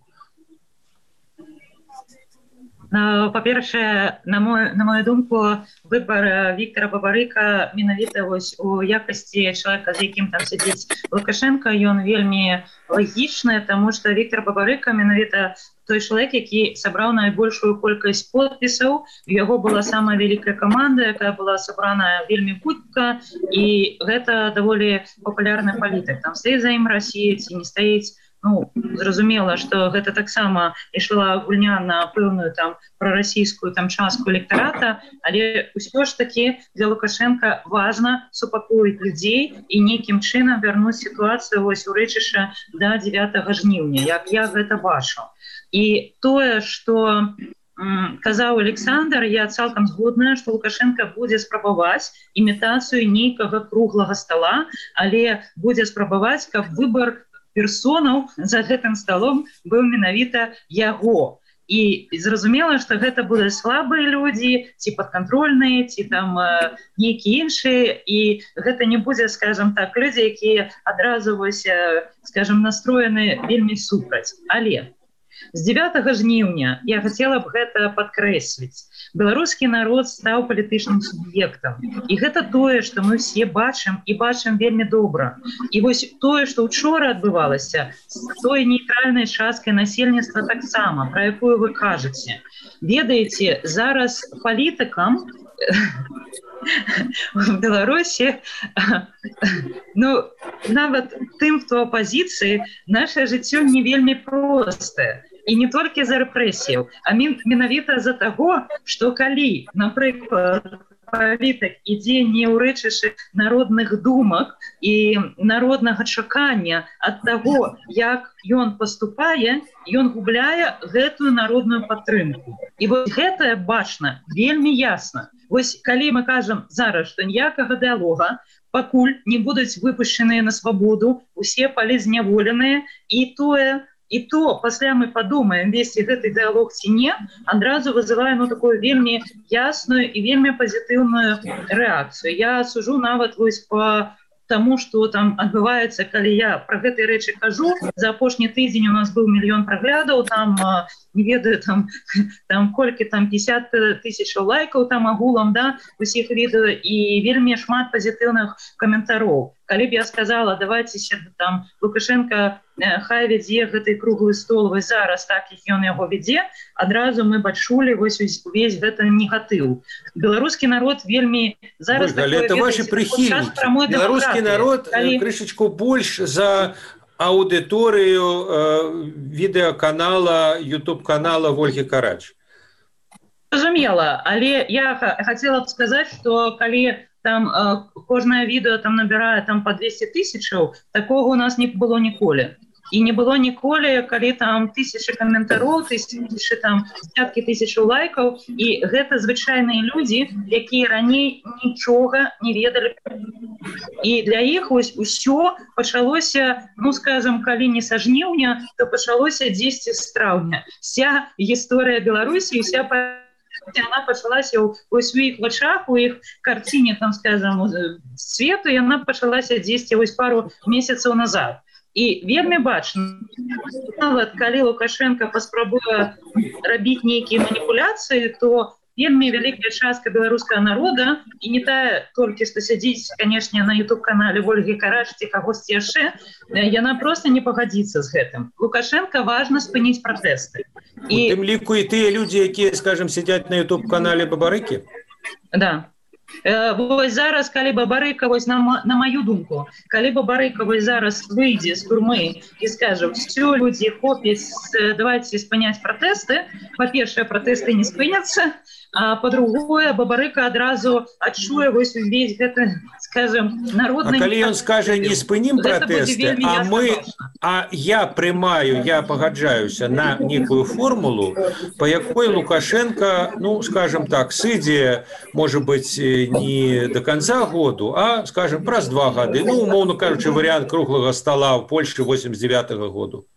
Па-першае, на мою думку, выбор Віктора Бабарыка менавіта вось у якасці чалавека, з якім там сядзіць Лукашенко, ён вельмі лагічны, таму што Віктор Бабарыка менавіта той чалавек, які сабраў найбольшую колькасць подпісаў. У яго была самая вялікая каманда, якая была сабраная вельмі хутка, і гэта даволі папулярны палітык. Там стаіць за ім Расія ці не стаіць. Ну, зразумела, што гэта таксама ішла гульня на пэўную там прарасійскую там частку электарата, але ўсё ж такі для Лукашенка важна супакоіць людзей і нейкім чынам вярнуць сітуацыю вось у рэчышча да 9 жніўня, як я гэта бачу. І тое, што казаў Александр, я цалкам згодная, што Лукашенко будзе спрабаваць імітацыю нейкага круглага стала, але будзе спрабаваць, каб выбар персонаў за гэтым сталом быў менавіта яго. І зразумела, што гэта будуць слабыя людзі, ці падкантрольныя, ці там нейкія іншыя, і гэта не будзе, скажам так, людзі, якія адразу вось, скажам, настроены вельмі супраць. Але з 9 жніўня я хацела б гэта падкрэсліць. Беларускі народ стаў палітычным суб'ектам. І гэта тое, што мы ўсе бачым і бачым вельмі добра. І вось тое, што ўчора адбывалася, з той нейтральнай часткай насельніцтва таксама, пра якую вы кажаце. Ведаеце, зараз палітыкам в Беларусі, ну, нават тым, хто апазіцыі, наше жыццё не вельмі простае. І не толькі за рэпрэсіяў, а менавіта за таго, што калі, напрыклад, палітык ідзе не ў рэчышчы народных думак і народнага чакання ад таго, як ён паступае, ён губляе гэтую народную падтрымку. І вось гэта бачна вельмі ясна. Вось калі мы кажам зараз, што ніякага дыалога, пакуль не будуць выпушчаныя на свабоду, усе палізняволеныя, і то пасля мы падумаем, весці гэты дыалог ці не, адразу вызывае такую вельмі ясную і вельмі пазітыўную рэакцыю. Я сужу нават вось па таму, што там адбываецца, калі я пра гэтыя рэчы кажу. За апошні тыдзень у нас быў 1 000 000 праглядаў, там, не ведаю, там колькі, там 50 000 лайкаў там агулам, да, усіх відэо, і вельмі шмат пазітыўных каментароў. Калі б я сказала, давайте там Лукашенко хай вядзе гэты круглы стол вось зараз, так як ён яго вядзе, адразу мы бачулі вось увесь гэты негатыў. Беларускі народ вельмі зараз... Але это ваши прихильники. Беларускі народ крышечку больш за аўдыторыю відэаканала, YouTube-канала Ольгі Карач. Разумела, але я хацела б сказаць, што калі там кожнае відэо там набірае там по 200 000, такого у нас не было ніколі. І не было ніколі, калі там 1000 каментароў, 1000 там десяткі тысяч лайкаў, і гэта звычайныя людзі, якія раней нічога не ведалі. І для іх вось усё пачалося, ну скажем, калі не са жніўня, то пачалося 10 з траўня. Вся гісторыя Беларусі, вся она пачалася у сваіх вачах, у іх карціне, там, скажем, свету, і яна пачалася 10 вось пару месяцаў назад. І вельмі бачна, нават калі Лукашенко паспрабуе рабіць нейкія маніпуляцыі, то вельмі вялікая частка беларускага народа, і не тая толькі, што сядзіць, канешне, на YouTube-канале Ольгі Карач ці кагосьці яшчэ, яна проста не пагадзіцца з гэтым. Лукашенко важна спыніць пратэсты. У тым ліку і тыя людзі, якія, скажем, сядзяць на YouTube-канале Бабарыкі? Да. Вось зараз, калі Бабарыка, вось на маю думку, калі Бабарыка вось зараз выйдзе з турмы і скажа, все, людзі, хопіць, давайте спыняць пратэсты, па-першае, пратэсты не спыняцца, а па-другое, Бабарыка адразу адчуе вось увесь гэты, скажем, народны... А калі ён скажа, не спынім пратэсты, а я прымаю, я пагаджаюся на некую формулу, па якой Лукашенко, ну, скажем так, сыдзе, может быть, не до конца году, а, скажем, праз 2 гады. Ну, умоўно кажучы, варыянт круглага стола в Польше 89-го году.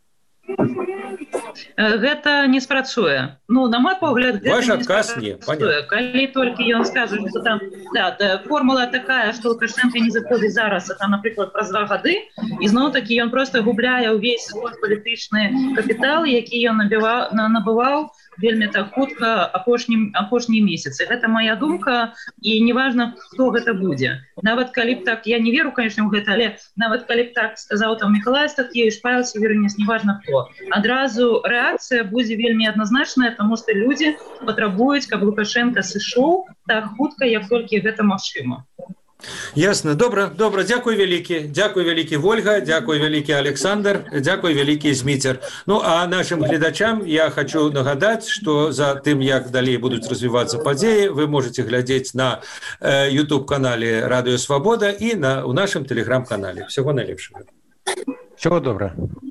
Гэта не спрацуе. Ну, на мой погляд, ваш адказ не, понятно. Калі толькі ён скажа, што там, да, формула такая, што Лукашенко не заходзіць зараз, а там, напрыклад, праз 2 гады, і зноў-такі ён просто губляе ўвесь свой палітычны капітал, які ён набываў вельмі так хутка апошнія месяцы. Гэта моя думка, і неважна, хто гэта будзе. Нават калі б так, я не веру, конечно, ў гэта, але нават калі б так сказаў там Миколай Статкевич, Павел Северинец, неважна хто, адразу рэакцыя будзе вельмі адназначная, таму што людзі патрабуюць, каб Лукашенко сышоў так хутка, як толькі гэта магчыма. Ясно, добра, дзякуй вялікі Вольга, дзякуй вялікі Александр, дзякуй вялікі Зміцер. Ну, а нашим гледачам я хочу нагадаць, што за тым, як далей будуць развівацца падзеі, вы можете глядзець на YouTube-канале Радыё Свабода і у нашым Telegram-канале. Всего найлепшага. Всего добра.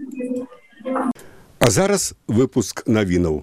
А зараз выпуск навінаў.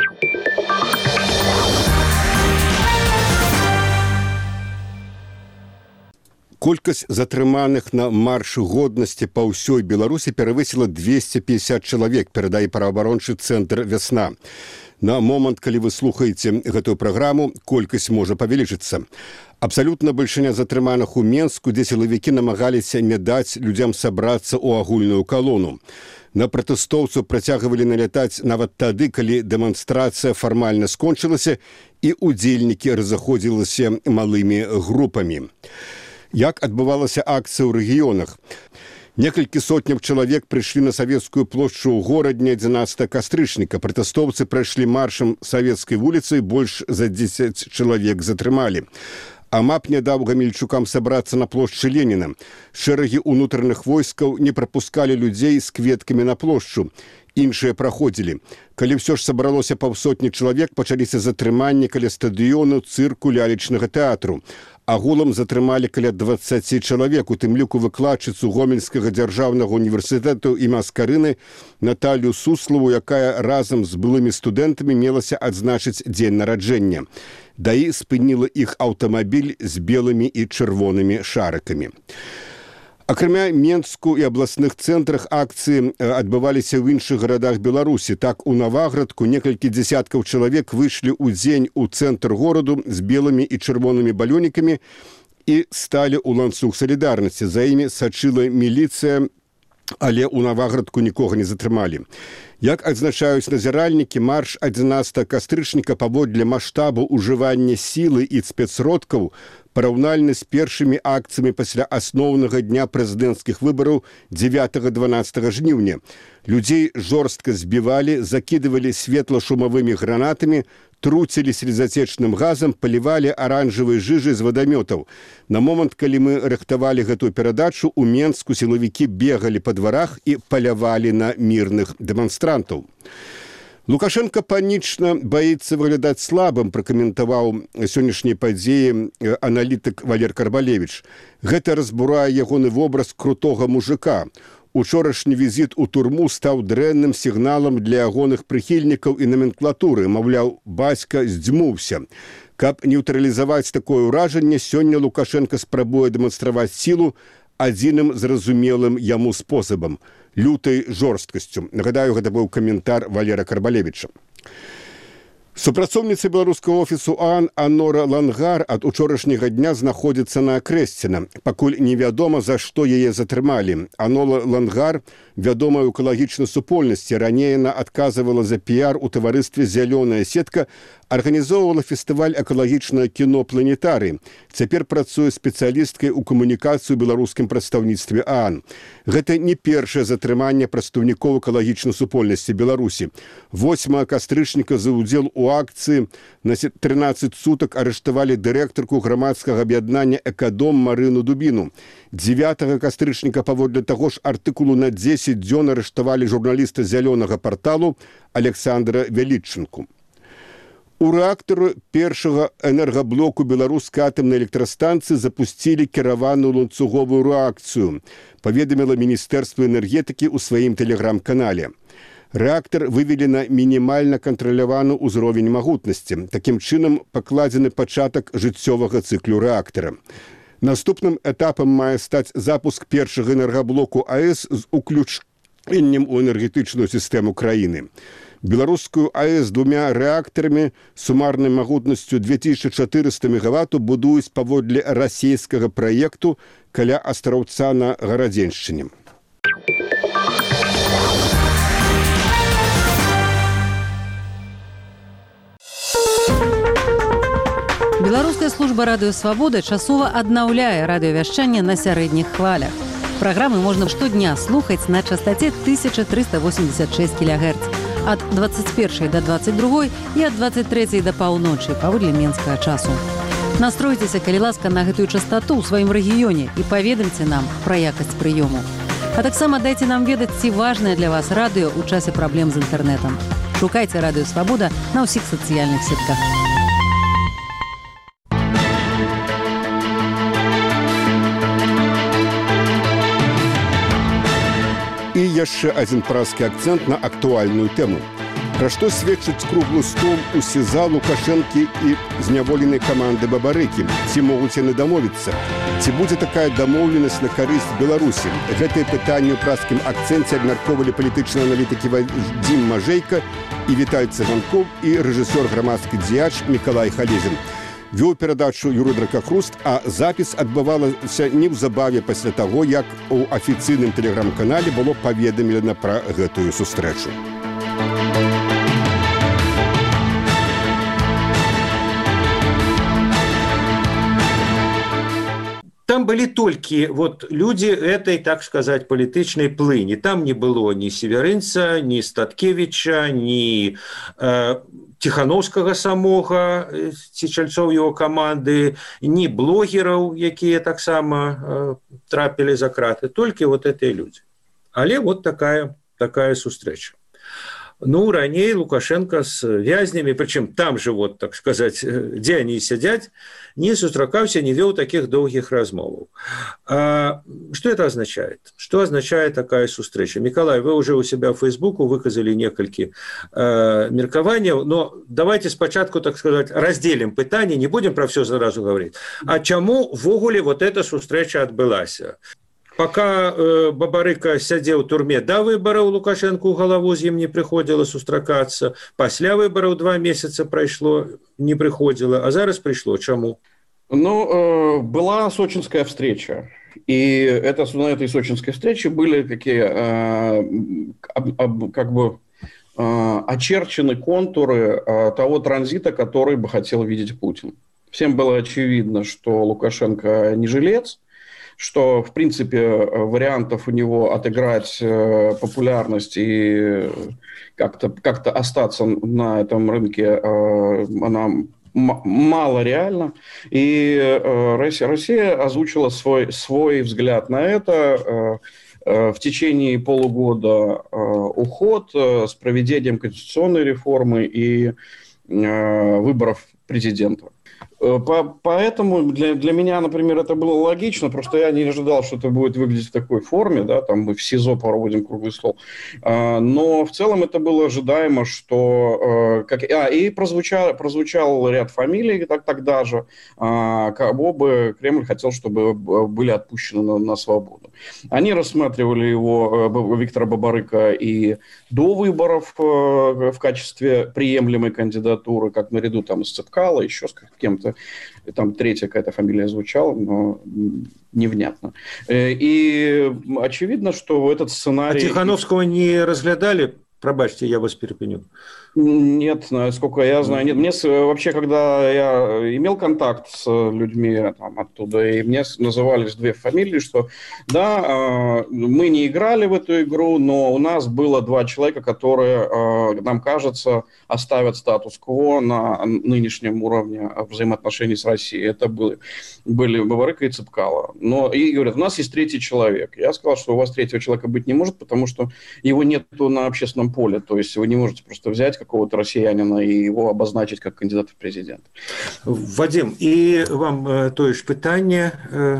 Колькасць затрыманых на маршы годнасці па ўсёй Беларусі перавысіла 250 чалавек, перадае праваабарончы цэнтр «Вясна». На момант, калі вы слухаеце гэтую праграму, колькасць можа павялічыцца. Абсалютна бальшыня затрыманых у Менску, дзе сілавікі намагаліся не даць людзям сабрацца ў агульную калону. На пратэстоўцаў працягвалі налятаць нават тады, калі дэманстрацыя фармальна скончылася і удзельнікі разыходзіліся малымі групамі. Як адбывалася акцыя ў рэгіёнах? Некалькі сотняў чалавек прыйшлі на Савецкую плошчу ў горадні 11 кастрычніка. Пратэстоўцы прайшлі маршам Савецкай вуліцай, больш за 10 чалавек затрымалі. АМАП не даў гамельчукам сабрацца на плошчы Леніна. Шэрагі ўнутраных войскаў не прапускалі людзей з кветкамі на плошчу. Іншыя праходзілі. Калі ўсё ж сабралося паўсотні чалавек, пачаліся затрыманні каля стадыёну, цырку, лялечнага тэатру. Агулам затрымалі каля 20 чалавек, у тым ліку выкладчыцу Гомельскага дзяржаўнага універсітэту імя Скарыны Наталью Суслову, якая разам з былымі студэнтамі мелася адзначыць дзень нараджэння. ДАІ спыніла іх аўтамабіль з белымі і чырвонымі шарыкамі. Акрамя Менску і абласных цэнтрах акцыі адбываліся ў іншых гарадах Беларусі. Так, у Наваградку некалькі дзесяткаў чалавек выйшлі ў дзень у цэнтр гораду з белымі і чырвонымі балёнікамі і сталі ў ланцуг салідарнасці. За імі сачыла міліцыя, але ў Наваградку нікога не затрымалі. Як адзначаюць назіральнікі, марш 11 кастрычніка паводле маштабу ўжывання сілы і спецсродкаў параўнальны з першымі акцыямі пасля асноўнага дня прэзідэнцкіх выбараў 9-12 жніўня. Людзей жорстка збівалі, закідывалі светла-шумавымі гранатамі, труцілі слезацечным газам, палівалі аранжавай жыжай з вадамётаў. На момант, калі мы рыхтавалі гэтую перадачу, у Менску сілавікі бегалі па дварах і палявалі на мірных дэманстрантаў. Лукашенко панічна баіцца выглядаць слабым, пракаментаваў сённяшняй падзеі аналітык Валер Карбалевіч. Гэта разбурае ягоны вобраз крутога мужика. Учорашні візіт у турму стаў дрэнным сігналам для ягоных прыхільнікаў і наменклатуры. Маўляў, бацька здзьмуўся. Каб нейтралізаваць такое ўражанне, сёння Лукашенко спрабуе дэманстраваць сілу адзіным зразумелым яму спосабам – лютай жорсткасцю. Нагадаю, гэта быў каментар Валера Карбалевіча. Супрацоўніца беларускага офісу ААН Анора Лангар ад учорашняга дня знаходзіцца на Акрэсціна. Пакуль невядома, за што яе затрымалі. Анора Лангар вядомая ў экалагічнай супольнасці. Раней яна адказвала за піяр у таварыстве «Зялёная сетка», арганізоўвала фестываль экалагічнае кіно «Планетарый». Цяпер працуе спецыялісткай у камунікацыі ў беларускім прадстаўніцтве ААН. Гэта не першае затрыманне прадстаўнікоў экалагічнай супольнасці Беларусі. 8 кастрычніка за ўдзел у акцыі на 13 сутак арыштавалі дырэктарку грамадскага аб'яднання «Экадом» Марыну Дубіну. 9 кастрычніка паводле таго ж артыкулу на 10 дзён арыштавалі журналіста «Зялёнага парталу» Александра Вяліччынку. У рэактару першага энергаблоку беларускай атамнай электрастанцыі запусцілі кіраваную ланцуговую рэакцыю, паведаміла Міністэрства энергетыкі ў сваім тэлеграм-канале. Рэактар вывелі на мінімальна кантраляваны ўзровень магутнасці. Такім чынам пакладзены пачатак жыццёвага цыклу рэактара. Наступным этапам мае стаць запуск першага энергаблоку АЭС з уключэннем у энергетычную сістэму краіны. Беларускую АЭС 2 рэактарамі сумарнай магутнасцю 2400 мегаваттаў будуюць паводле расійскага праекту каля Астраўца на Гарадзеншчыне. Беларуская служба радыё «Свабода» часова аднаўляе радыёвяшчанне на сярэдніх хвалях. Праграмы можна штодня слухаць на частаце 1386 кГц ад 21 до 22 і ад 23 да паўночы паводле менскага часу. Настройцеся, калі ласка, на гэтую частату ў сваім рэгіёне і паведамце нам пра якасць прыёму. А таксама дайце нам ведаць, ці важнае для вас радыё ў часе праблем з інтэрнэтам. Шукайце радыё «Свабода» на ўсіх сацыяльных сетках. І яшчэ адзін празкі акцэнт на актуальную тэму. Пра што сведчыць круглы стол у СІЗА Лукашэнкі і зняволенай каманды Бабарыкі? Ці могуць яны дамовіцца? Ці будзе такая дамоўленасць на карысць Беларусі? Гэтае пытанне ў празкім акцэнце абмяркоўвалі палітычныя аналітыкі Вадзім Мажэйка і Віталь Цыганкоў і рэжысёр грамадскі дзеяч Мікалай Халезін. Вёў перадачу Юрый Дракахруст, а запіс адбывалася неўзабаве пасля таго, як у афіцыйным тэлеграм-канале было паведамлена пра гэтую сустрэчу. Там были только люди этой, так сказать, политичной плыни. Там не было ни Северынца, ни Статкевича, ни Тихановскага самога, ці чальцоў его команды, ни блогеров, якія таксама трапили за краты. Только эти люди. Але такая сустрэча. Ну, раней Лукашенко с вязнями, причем там же, так сказать, где они сидят, не сустракаўся, не вел таких долгих размовов. Что это означает? Что означает такая встреча? Миколай, вы уже у себя в Фейсбуку выказали несколько меркований, но давайте спочатку, так сказать, разделим пытание, не будем про все сразу говорить. А чему ввогуле эта встреча отбылася? Пока Бабарыка сядзеў у турме да выбараў, Лукашенко ў галаву з ім не прыходзіла сустракацца. Пасля выбараў 2 месяца прайшло, не прыходзіла. А зараз пришло. Чему? Ну, была сочинская встреча. И на этой сочинской встрече были такие очерчены контуры того транзита, который бы хотел видеть Путин. Всем было очевидно, что Лукашенко не жилец, что, в принципе, вариантов у него отыграть популярность и как-то остаться на этом рынке, она мало реально. И Россия озвучила свой взгляд на это. В течение полугода уход с проведением конституционной реформы и выборов президента. Поэтому для меня, например, это было логично, просто я не ожидал, что это будет выглядеть в такой форме, да, там мы в СИЗО проводим круглый стол, но в целом это было ожидаемо, что... И прозвучал ряд фамилий тогда же, кого бы Кремль хотел, чтобы были отпущены на свободу. Они рассматривали его, Виктора Бабарыка, и до выборов в качестве приемлемой кандидатуры, как наряду там с Цепкало, еще с кем-то, там третья какая-то фамилия звучала, но невнятно. И очевидно, что этот сценарий... А Тихановского не разглядали? Пробачьте, я вас перепеню. Нет, насколько я знаю, нет. Мне вообще, когда я имел контакт с людьми там, оттуда, и мне назывались две фамилии, что да, мы не играли в эту игру, но у нас было два человека, которые, нам кажется, оставят статус-кво на нынешнем уровне взаимоотношений с Россией. Это были Бабарыка и Цепкало. Но и говорят, у нас есть третий человек. Я сказал, что у вас третьего человека быть не может, потому что его нету на общественном поле. То есть вы не можете просто взять какого-то россиянина и его обозначить как кандидата в президент. Вадим, і вам тое ж пытанне,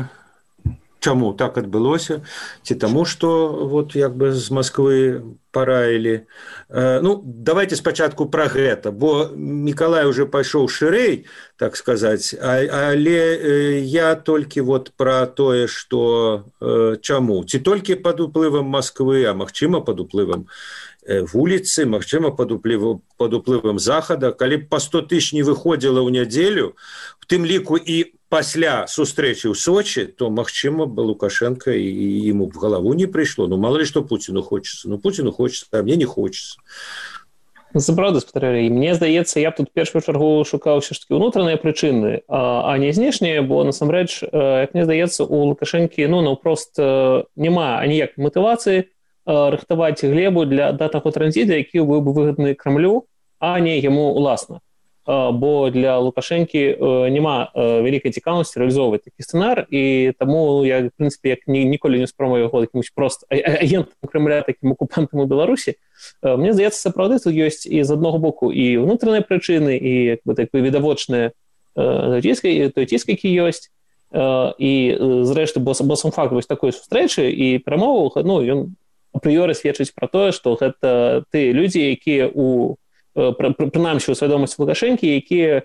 чаму так адбылося, ці таму, што вот як бы з Москвы параілі. Ну, давайте спачатку пра гэта, бо Мікалай уже пайшоў шырэй, так сказаць, але я толькі вот пра тое, што чаму. Ці толькі пад уплывам Москвы, а магчыма пад уплывам вуліцы, магчыма пад уплывам захада, калі па 100 тысяч не выходзіла ў нядзелю, у тым ліку і пасля сустрэчы ў Сочи, то магчыма бы Лукашенко і ему в галаву не прыйшло. Ну мало ли што Путіну хочется. Ну Путіну хочется, а мне не хочется. Сапраўды, спадарэ, мне здаецца, я б тут першую чаргу шукаў ўсё ж такі ўнутраныя прычыны, а не знешнія, бо насамрэч, як мне здаецца, у Лукашэнкі наўпрост няма аніякай матывацыі рыхтаваць глебу для таго транзіту, які быў бы выгадны Крамлю, а не яму уласна. Бо для Лукашэнкі няма вялікай цікаўнасці рэалізоўваць такі сцэнар, і таму я, в прынцыпе, як ніколі не спрабую яго якімусь прост агентам Крамля, такім акупантам у Беларусі. Мне здаецца, сапраўды тут ёсць і з аднаго боку і ўнутраныя прычыны, і відавочныя той ціск, які ёсць, і зрэшты, бо сам факт вось такой сустрэчы і перамоваў, ён апрыёры сведчыць пра тое, што гэта тыя людзі, якія прынамсі у свядомасці Лукашэнкі, якія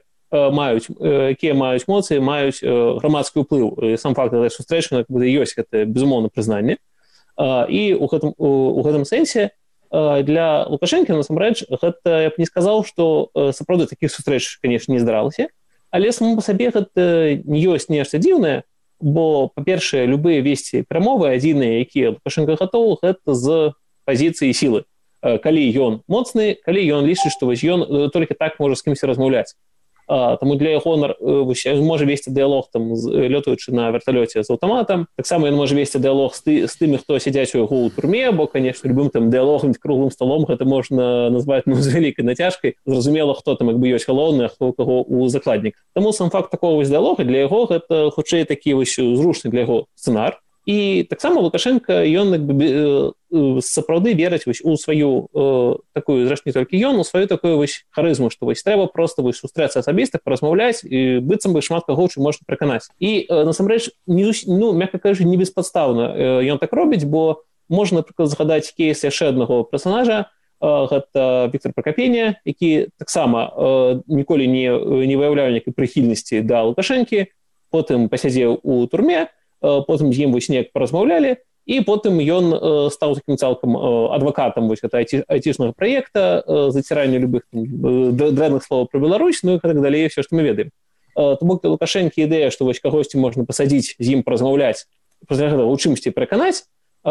маюць моцы, маюць грамадскі ўплыў. Сам факт гэтай сустрэчы ёсць гэта безумоўна прызнанне. І ў гэтым сэнсе для Лукашэнкі насамрэч гэта я б не сказаў, што сапраўды такіх сустрэч, канешне, не здаралася, але само па сабе гэта не ёсць нешта дзіўнае, бо, па-першае, любыя весці перамовы адзіныя, якія Лукашенко гатоў, гэта з пазіцыі сілы. Калі ён моцны, калі ён лічыць, што ён толькі так можа з кімсьці размаўляць. Таму для яго можа весці дыялог, лётаючы на верталёце з аўтаматам. Таксама ён можа весці дыялог з тымі, хто сядзяць у яго ў турме, бо, канешне, любым дыялогам, круглым сталом гэта можна назваць з вялікай нацяжкай. Зразумела, хто там ёсць галоўны, а хто у каго ў закладнік. Таму сам факт такого дыялога для яго гэта хутчэй такі зручны для яго сцэнар. І таксама Лукашенко, ён сапраўды верыць у сваю такую, зрэшты, не толькі ён, у сваю такую харызму, што трэба проста сустрэцца асабіста, паразмаўляць, і быццам бы шмат каго чым можна праканаць. І насамрэч, мякка кажучы, не беспадстаўна ён так робіць, бо можна, напрыклад, згадаць кейс яшчэ аднаго персонажа, гэта Віктор Пракапеня, які таксама ніколі не выяўляў нейкай прыхільнасці да Лукашэнкі, потым пасядзеў у турме, потым з ім неяк паразмаўлялі, і потым ён стаў такім цалкам адвакатам айцішнага праекта, зацірання любых дрэнных словаў пра Беларусь, ну і так далей, все, што мы ведаем. Таму Лукашэнкі ідэя, што кагосьці можна пасадзіць, з ім паразмаўляць, у чымсьці пераканаць,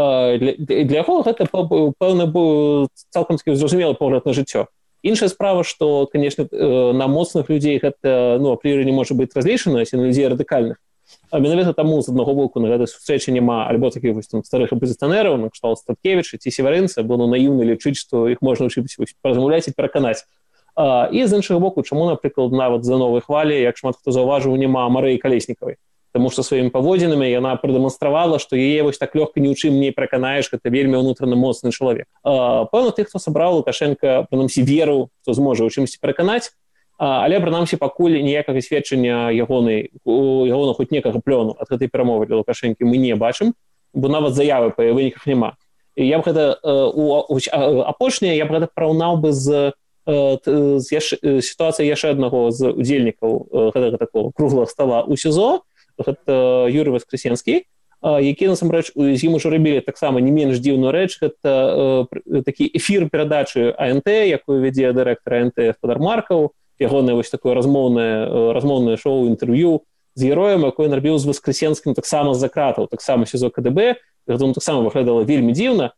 для яго гэта пэўна быў цалкам зразумелы погляд на жыццё. Іншая справа, што, канешне, на моцных людзей гэта апрыёры не можа быць разлічана, на людзей радыкальных. А менавіта таму з аднаго боку на гэтай сустрэчы няма альбо такіх старых апозіцыянераў, накшталт Статкевіча ці Севарынца, бо наіўна лічыць, што іх можна паразмаўляць і пераканаць. І з іншага боку, чаму, напрыклад, нават за новай хвалі, як шмат хто заўважыў, няма Марыі Калеснікавай. Таму што сваімі паводзінамі яна прадэманстравала, што яе так лёгка ні ў чым не пераканаеш, гэта вельмі ўнутрана моцны чалавек. Пэўна, тых, хто сабраў Лукашенка, прынамсі, веру, хто зможа ў чымсьці пераканаць, але, прынамсі, пакуль ніякага сведчання ягонай хоць некага плёну ад гэтай перамовы для Лукашэнкі мы не бачым, бо нават заявы па выніках няма. І я б гэта апошняе, я б гэта параўнаў бы з сітуацыяй яшчэ аднаго з удзельнікаў гэтага такого круглага стала ў СІЗО, гэта Юрый Воскресенскі, які насамрэч з ім ужо рабілі таксама не менш дзіўную рэч. Гэта такі эфір перадачы АНТ, якую вядзе дырэктар АНТ Федар Маркаў, ягонае вось такое размоўнае шоу, інтэрв'ю з героем, якое ён рабіў з Воскресенскім таксама з-за кратаў, таксама СІЗО КДБ. Гэта таксама выглядала вельмі дзіўна.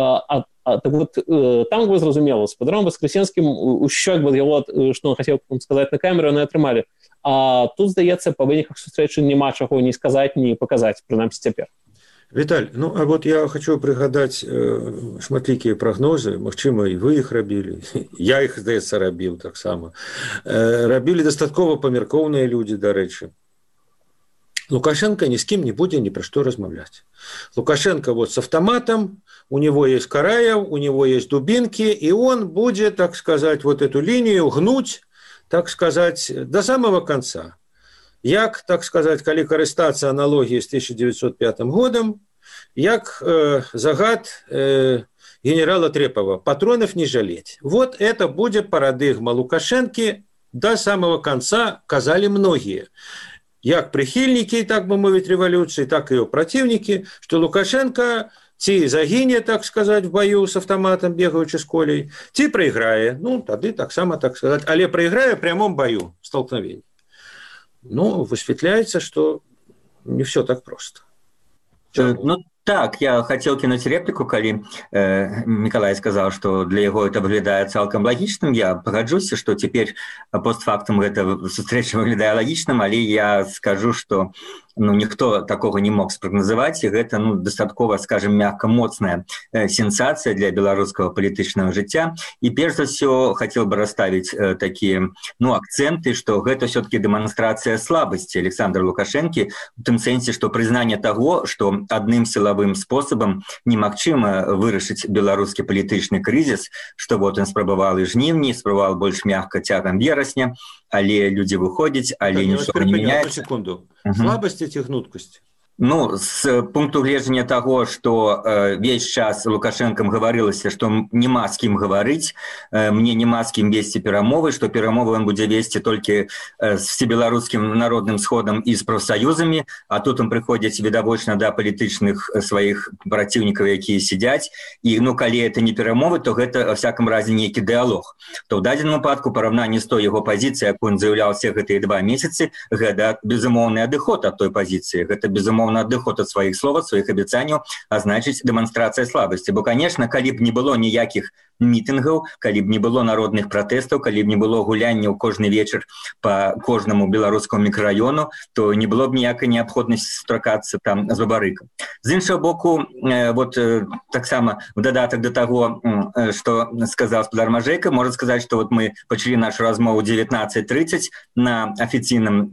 Так вот, там вы зразумела, с Федором Воскресенским еще як бы его, что он хотел сказать на камеру, не атрымалі. А тут, здаецца, по выніках сустрэчы няма чаго не сказаць, не паказаць, прынамсі цяпер. Віталь, ну а вот я хочу прыгадаць шматлікія прагнозы, магчыма, і вы іх рабілі, я іх, здаецца, рабіў таксама. Рабілі дастаткова памяркоўныя людзі, дарэчы. Лукашенко ни с кем не будет ни про что размовлять. Лукашенко вот с автоматом, у него есть Караев, у него есть дубинки, и он будет, так сказать, вот эту линию гнуть, так сказать, до самого конца. Як, так сказать, коли користаться аналогией с 1905 годом, як загад генерала Трепова, патронов не жалеть. Вот это будет парадигма Лукашенки до самого конца, казали многие. Як прихильники, так бы мовить, революции, так и его противники, что Лукашенко ці загине, так сказать, в бою с автоматом, бегаючи с колей, ці проиграе, ну, тады так само, так сказать, але проиграе в прямом бою, столкновении. Но высветляется, что не все так просто. Ну, так, я хотел кинуть реплику, калі Николай сказал, что для его это выглядает цалкам логичным. Я погоджусь, что теперь постфактум это встреча выглядает логичным, але я скажу, что ніхто такого не мог спрогнозаваць, і гэта дастаткова, скажем, мягка моцная сенсацыя для беларускага палітычнага жыцця. І перш за ўсё хотел бы расставить такие акценты, что гэта все-таки демонстрация слабости Александра Лукашенко в том сенсе, что признание того, что одним силовым способом немагчыма вырашыць беларускі палітычны кризис, что вот он спрабавал і жніўні, спрабавал больш мягка цягам верасня, але люди выходят, але ничего не меняется. Секунду. Слабость этих гнуткости. С пункту гледжання того, что весь час Лукашенкам гаварылася, что нема з кім гаварыць, мне нема з кім весці перамовы, что перамовы он будзе весці толькі з всебеларускім народным сходам і з прафсаюзамі, а тут он прыходзіць відавочна да палітычных сваіх праціўнікаў, якія сядзяць, і калі это не перамовы, то гэта во всяком разе нейкі дыалог. То ў дадзеным выпадку параўнанні з той яго пазіцыі, якую он заяўляўся гэтыя 2 месяцы, гэта безумоўны адыход ад той пазіцыі, гэта безумоўны адыход ад сваіх слов, ад сваіх абяцанняў, а значыць дэманстрацыя слабасці. Бо, конечно, калі б не было ніякіх мітынгаў, калі б не было народных пратэстаў, калі б не было гулянняў кожны вечар по кожнаму беларускаму мікрараёну, то не было б ніякай неабходнасці сустракацца там з бабарыкам. З іншага боку, вот таксама в дадатак до таго, што сказаў гаспадар Мажэйка, можна сказаць, што вот мы пачалі нашу размову 19:30 на афіцыйным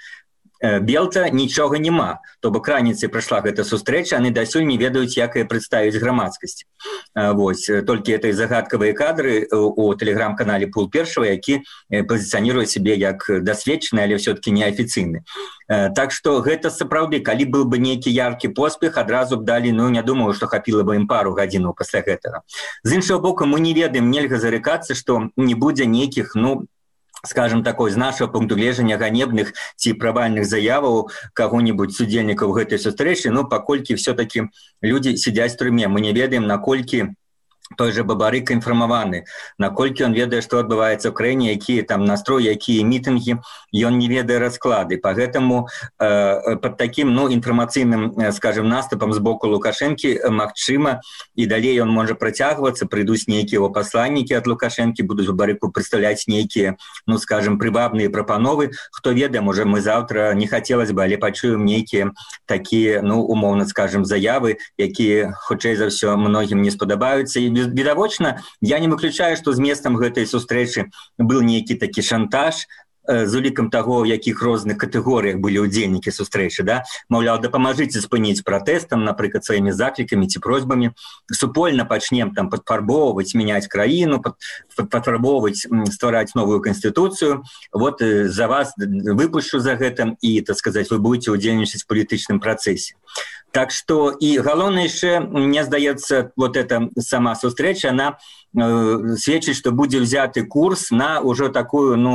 Белта нічога няма. То бок раніцай прайшла гэта сустрэча, яны дасюль не ведаюць, як яе прадставіць грамадскасці. Вось, толькі этой загадкавыя кадры у тэлеграм-канале Пул Першага, які пазіцыяніруе сябе як дасведчаны, але ўсё-такі неафіцыйны. Так што гэта сапраўды, калі быў бы нейкі яркі поспех, адразу б далі, не думаю, што хапіла бы ім пару гадзінаў пасля гэтага. З іншага боку, мы не ведаем, нельга зарыкацца, што не будзе нейкіх, скажем, такой, з нашего пункту гледжання ганебных ці правальных заяваў каго-нибудь судзельнікаў гэтай сустрэчы, паколькі все-таки люди сядзяць в турме. Мы не ведаем, наколькі той же Бабарыка інфармаваны, наколькі он ведае, што адбываецца ў краіне, якія там настроі, якія мітынгі, ён не ведае расклады. Поэтому под таким інфармацыйным, скажем, наступам з боку Лукашэнкі магчыма, і далей он можа працягвацца, прыйдуць нейкія его пасланнікі ад Лукашэнкі, будуць Бабарыку прадстаўляць нейкія, скажем, прывабныя прапановы. Хто ведае, можа мы заўтра, не хацелось бы, але пачуем нейкія такія, умоўна, скажем, заявы, якія, хутчэй за ўсё, многім не спадабаюцца. І відавочна, я не выключаю, што зместам гэтай сустрэчы быў нейкі такі шантаж з улікам таго, ў якіх розных катэгорыях былі ўдзельнікі сустрэчы, да? Маўляў, дапамажыце спыніць пратэстам, напрыклад, сваімі заклікамі ці просьбамі, супольна пачнем там падфарбоўваць, мяняць краіну, падфарбоўваць, ствараць новую канстытуцыю, вот за вас выпушчу за гэта, і, так сказаць, вы будете ўдзельнічаць в палітычным працэсе. Так что и галоўнае яшчэ, мне здаецца, вот эта сама сустрэча, она сведчыць, што будзе ўзяты курс на ўжо такую,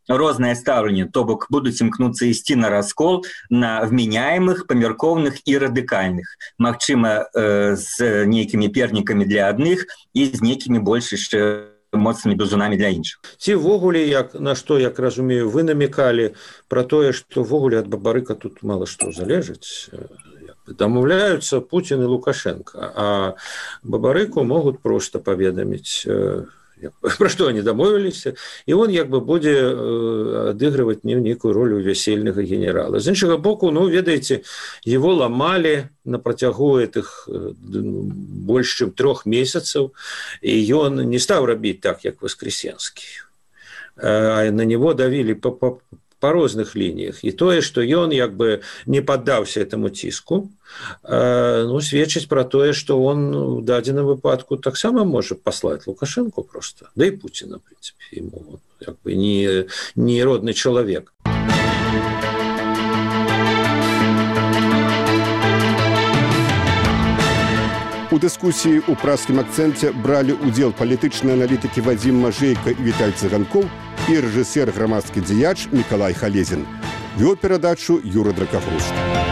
рознае стаўленне, то бок будуць імкнуцца ісці на раскол на вменяемых, памяркоўных і радыкальных. Магчыма, з нейкімі пернікамі для адных і з нейкімі больш яшчэ моцнымі бізунамі для іншых. Ці ввогуле, на што, як разумею, вы намекалі пра тое, што ввогуле ад Бабарыка тут мала што залежыць. Дамаўляюцца Путін і Лукашенко, а Бабарыку могуць проста паведаміць, пра што они дамовіліся, і он як бы будзе адыгрываць нейкую ролю вясельнага генерала. З іншага боку, ведаеце, его ламалі на працягу этих больш чым 3 месяцаў, і ён не стаў рабіць так, як Воскресенскі. На него давілі по розных лініях. І тое, што ён як бы не паддаўся этому ціску, сведчыць пра тое, што он у дадзеным выпадку таксама можа паслаць Лукашенко просто. Да і Пуціна, в прынцыпе, ему як бы не родны чалавек. У дыскусіі ў пражскім акцэнце бралі ўдзел палітычныя аналітыкі Вадзім Мажэйка і Віталь Цыганкоў і рэжысэр, грамадскі дзеяч Мікалай Халезін. Вёў перадачу Юра Дракагруз.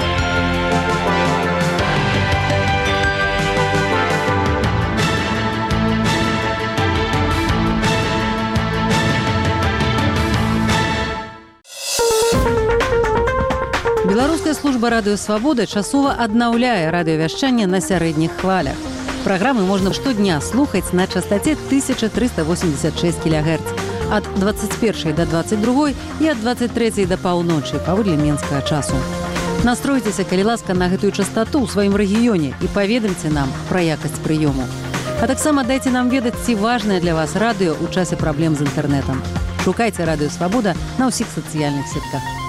Беларуская служба радыё «Свабода» часова аднаўляе радыёвяшчанне на сярэдніх хвалях. Праграмы можна штодня слухаць на частаце 1386 кГц ад 21 до 22 і ад 23 да паўночы паводле менскага часу. Настройцеся, калі ласка, на гэтую частату ў сваім рэгіёне і паведамце нам пра якасць прыёму. А таксама дайце нам ведаць, ці важнае для вас радыё ў часе праблем з інтэрнэтам. Шукайце радыё «Свабода» на ўсіх сацыяльных сетках.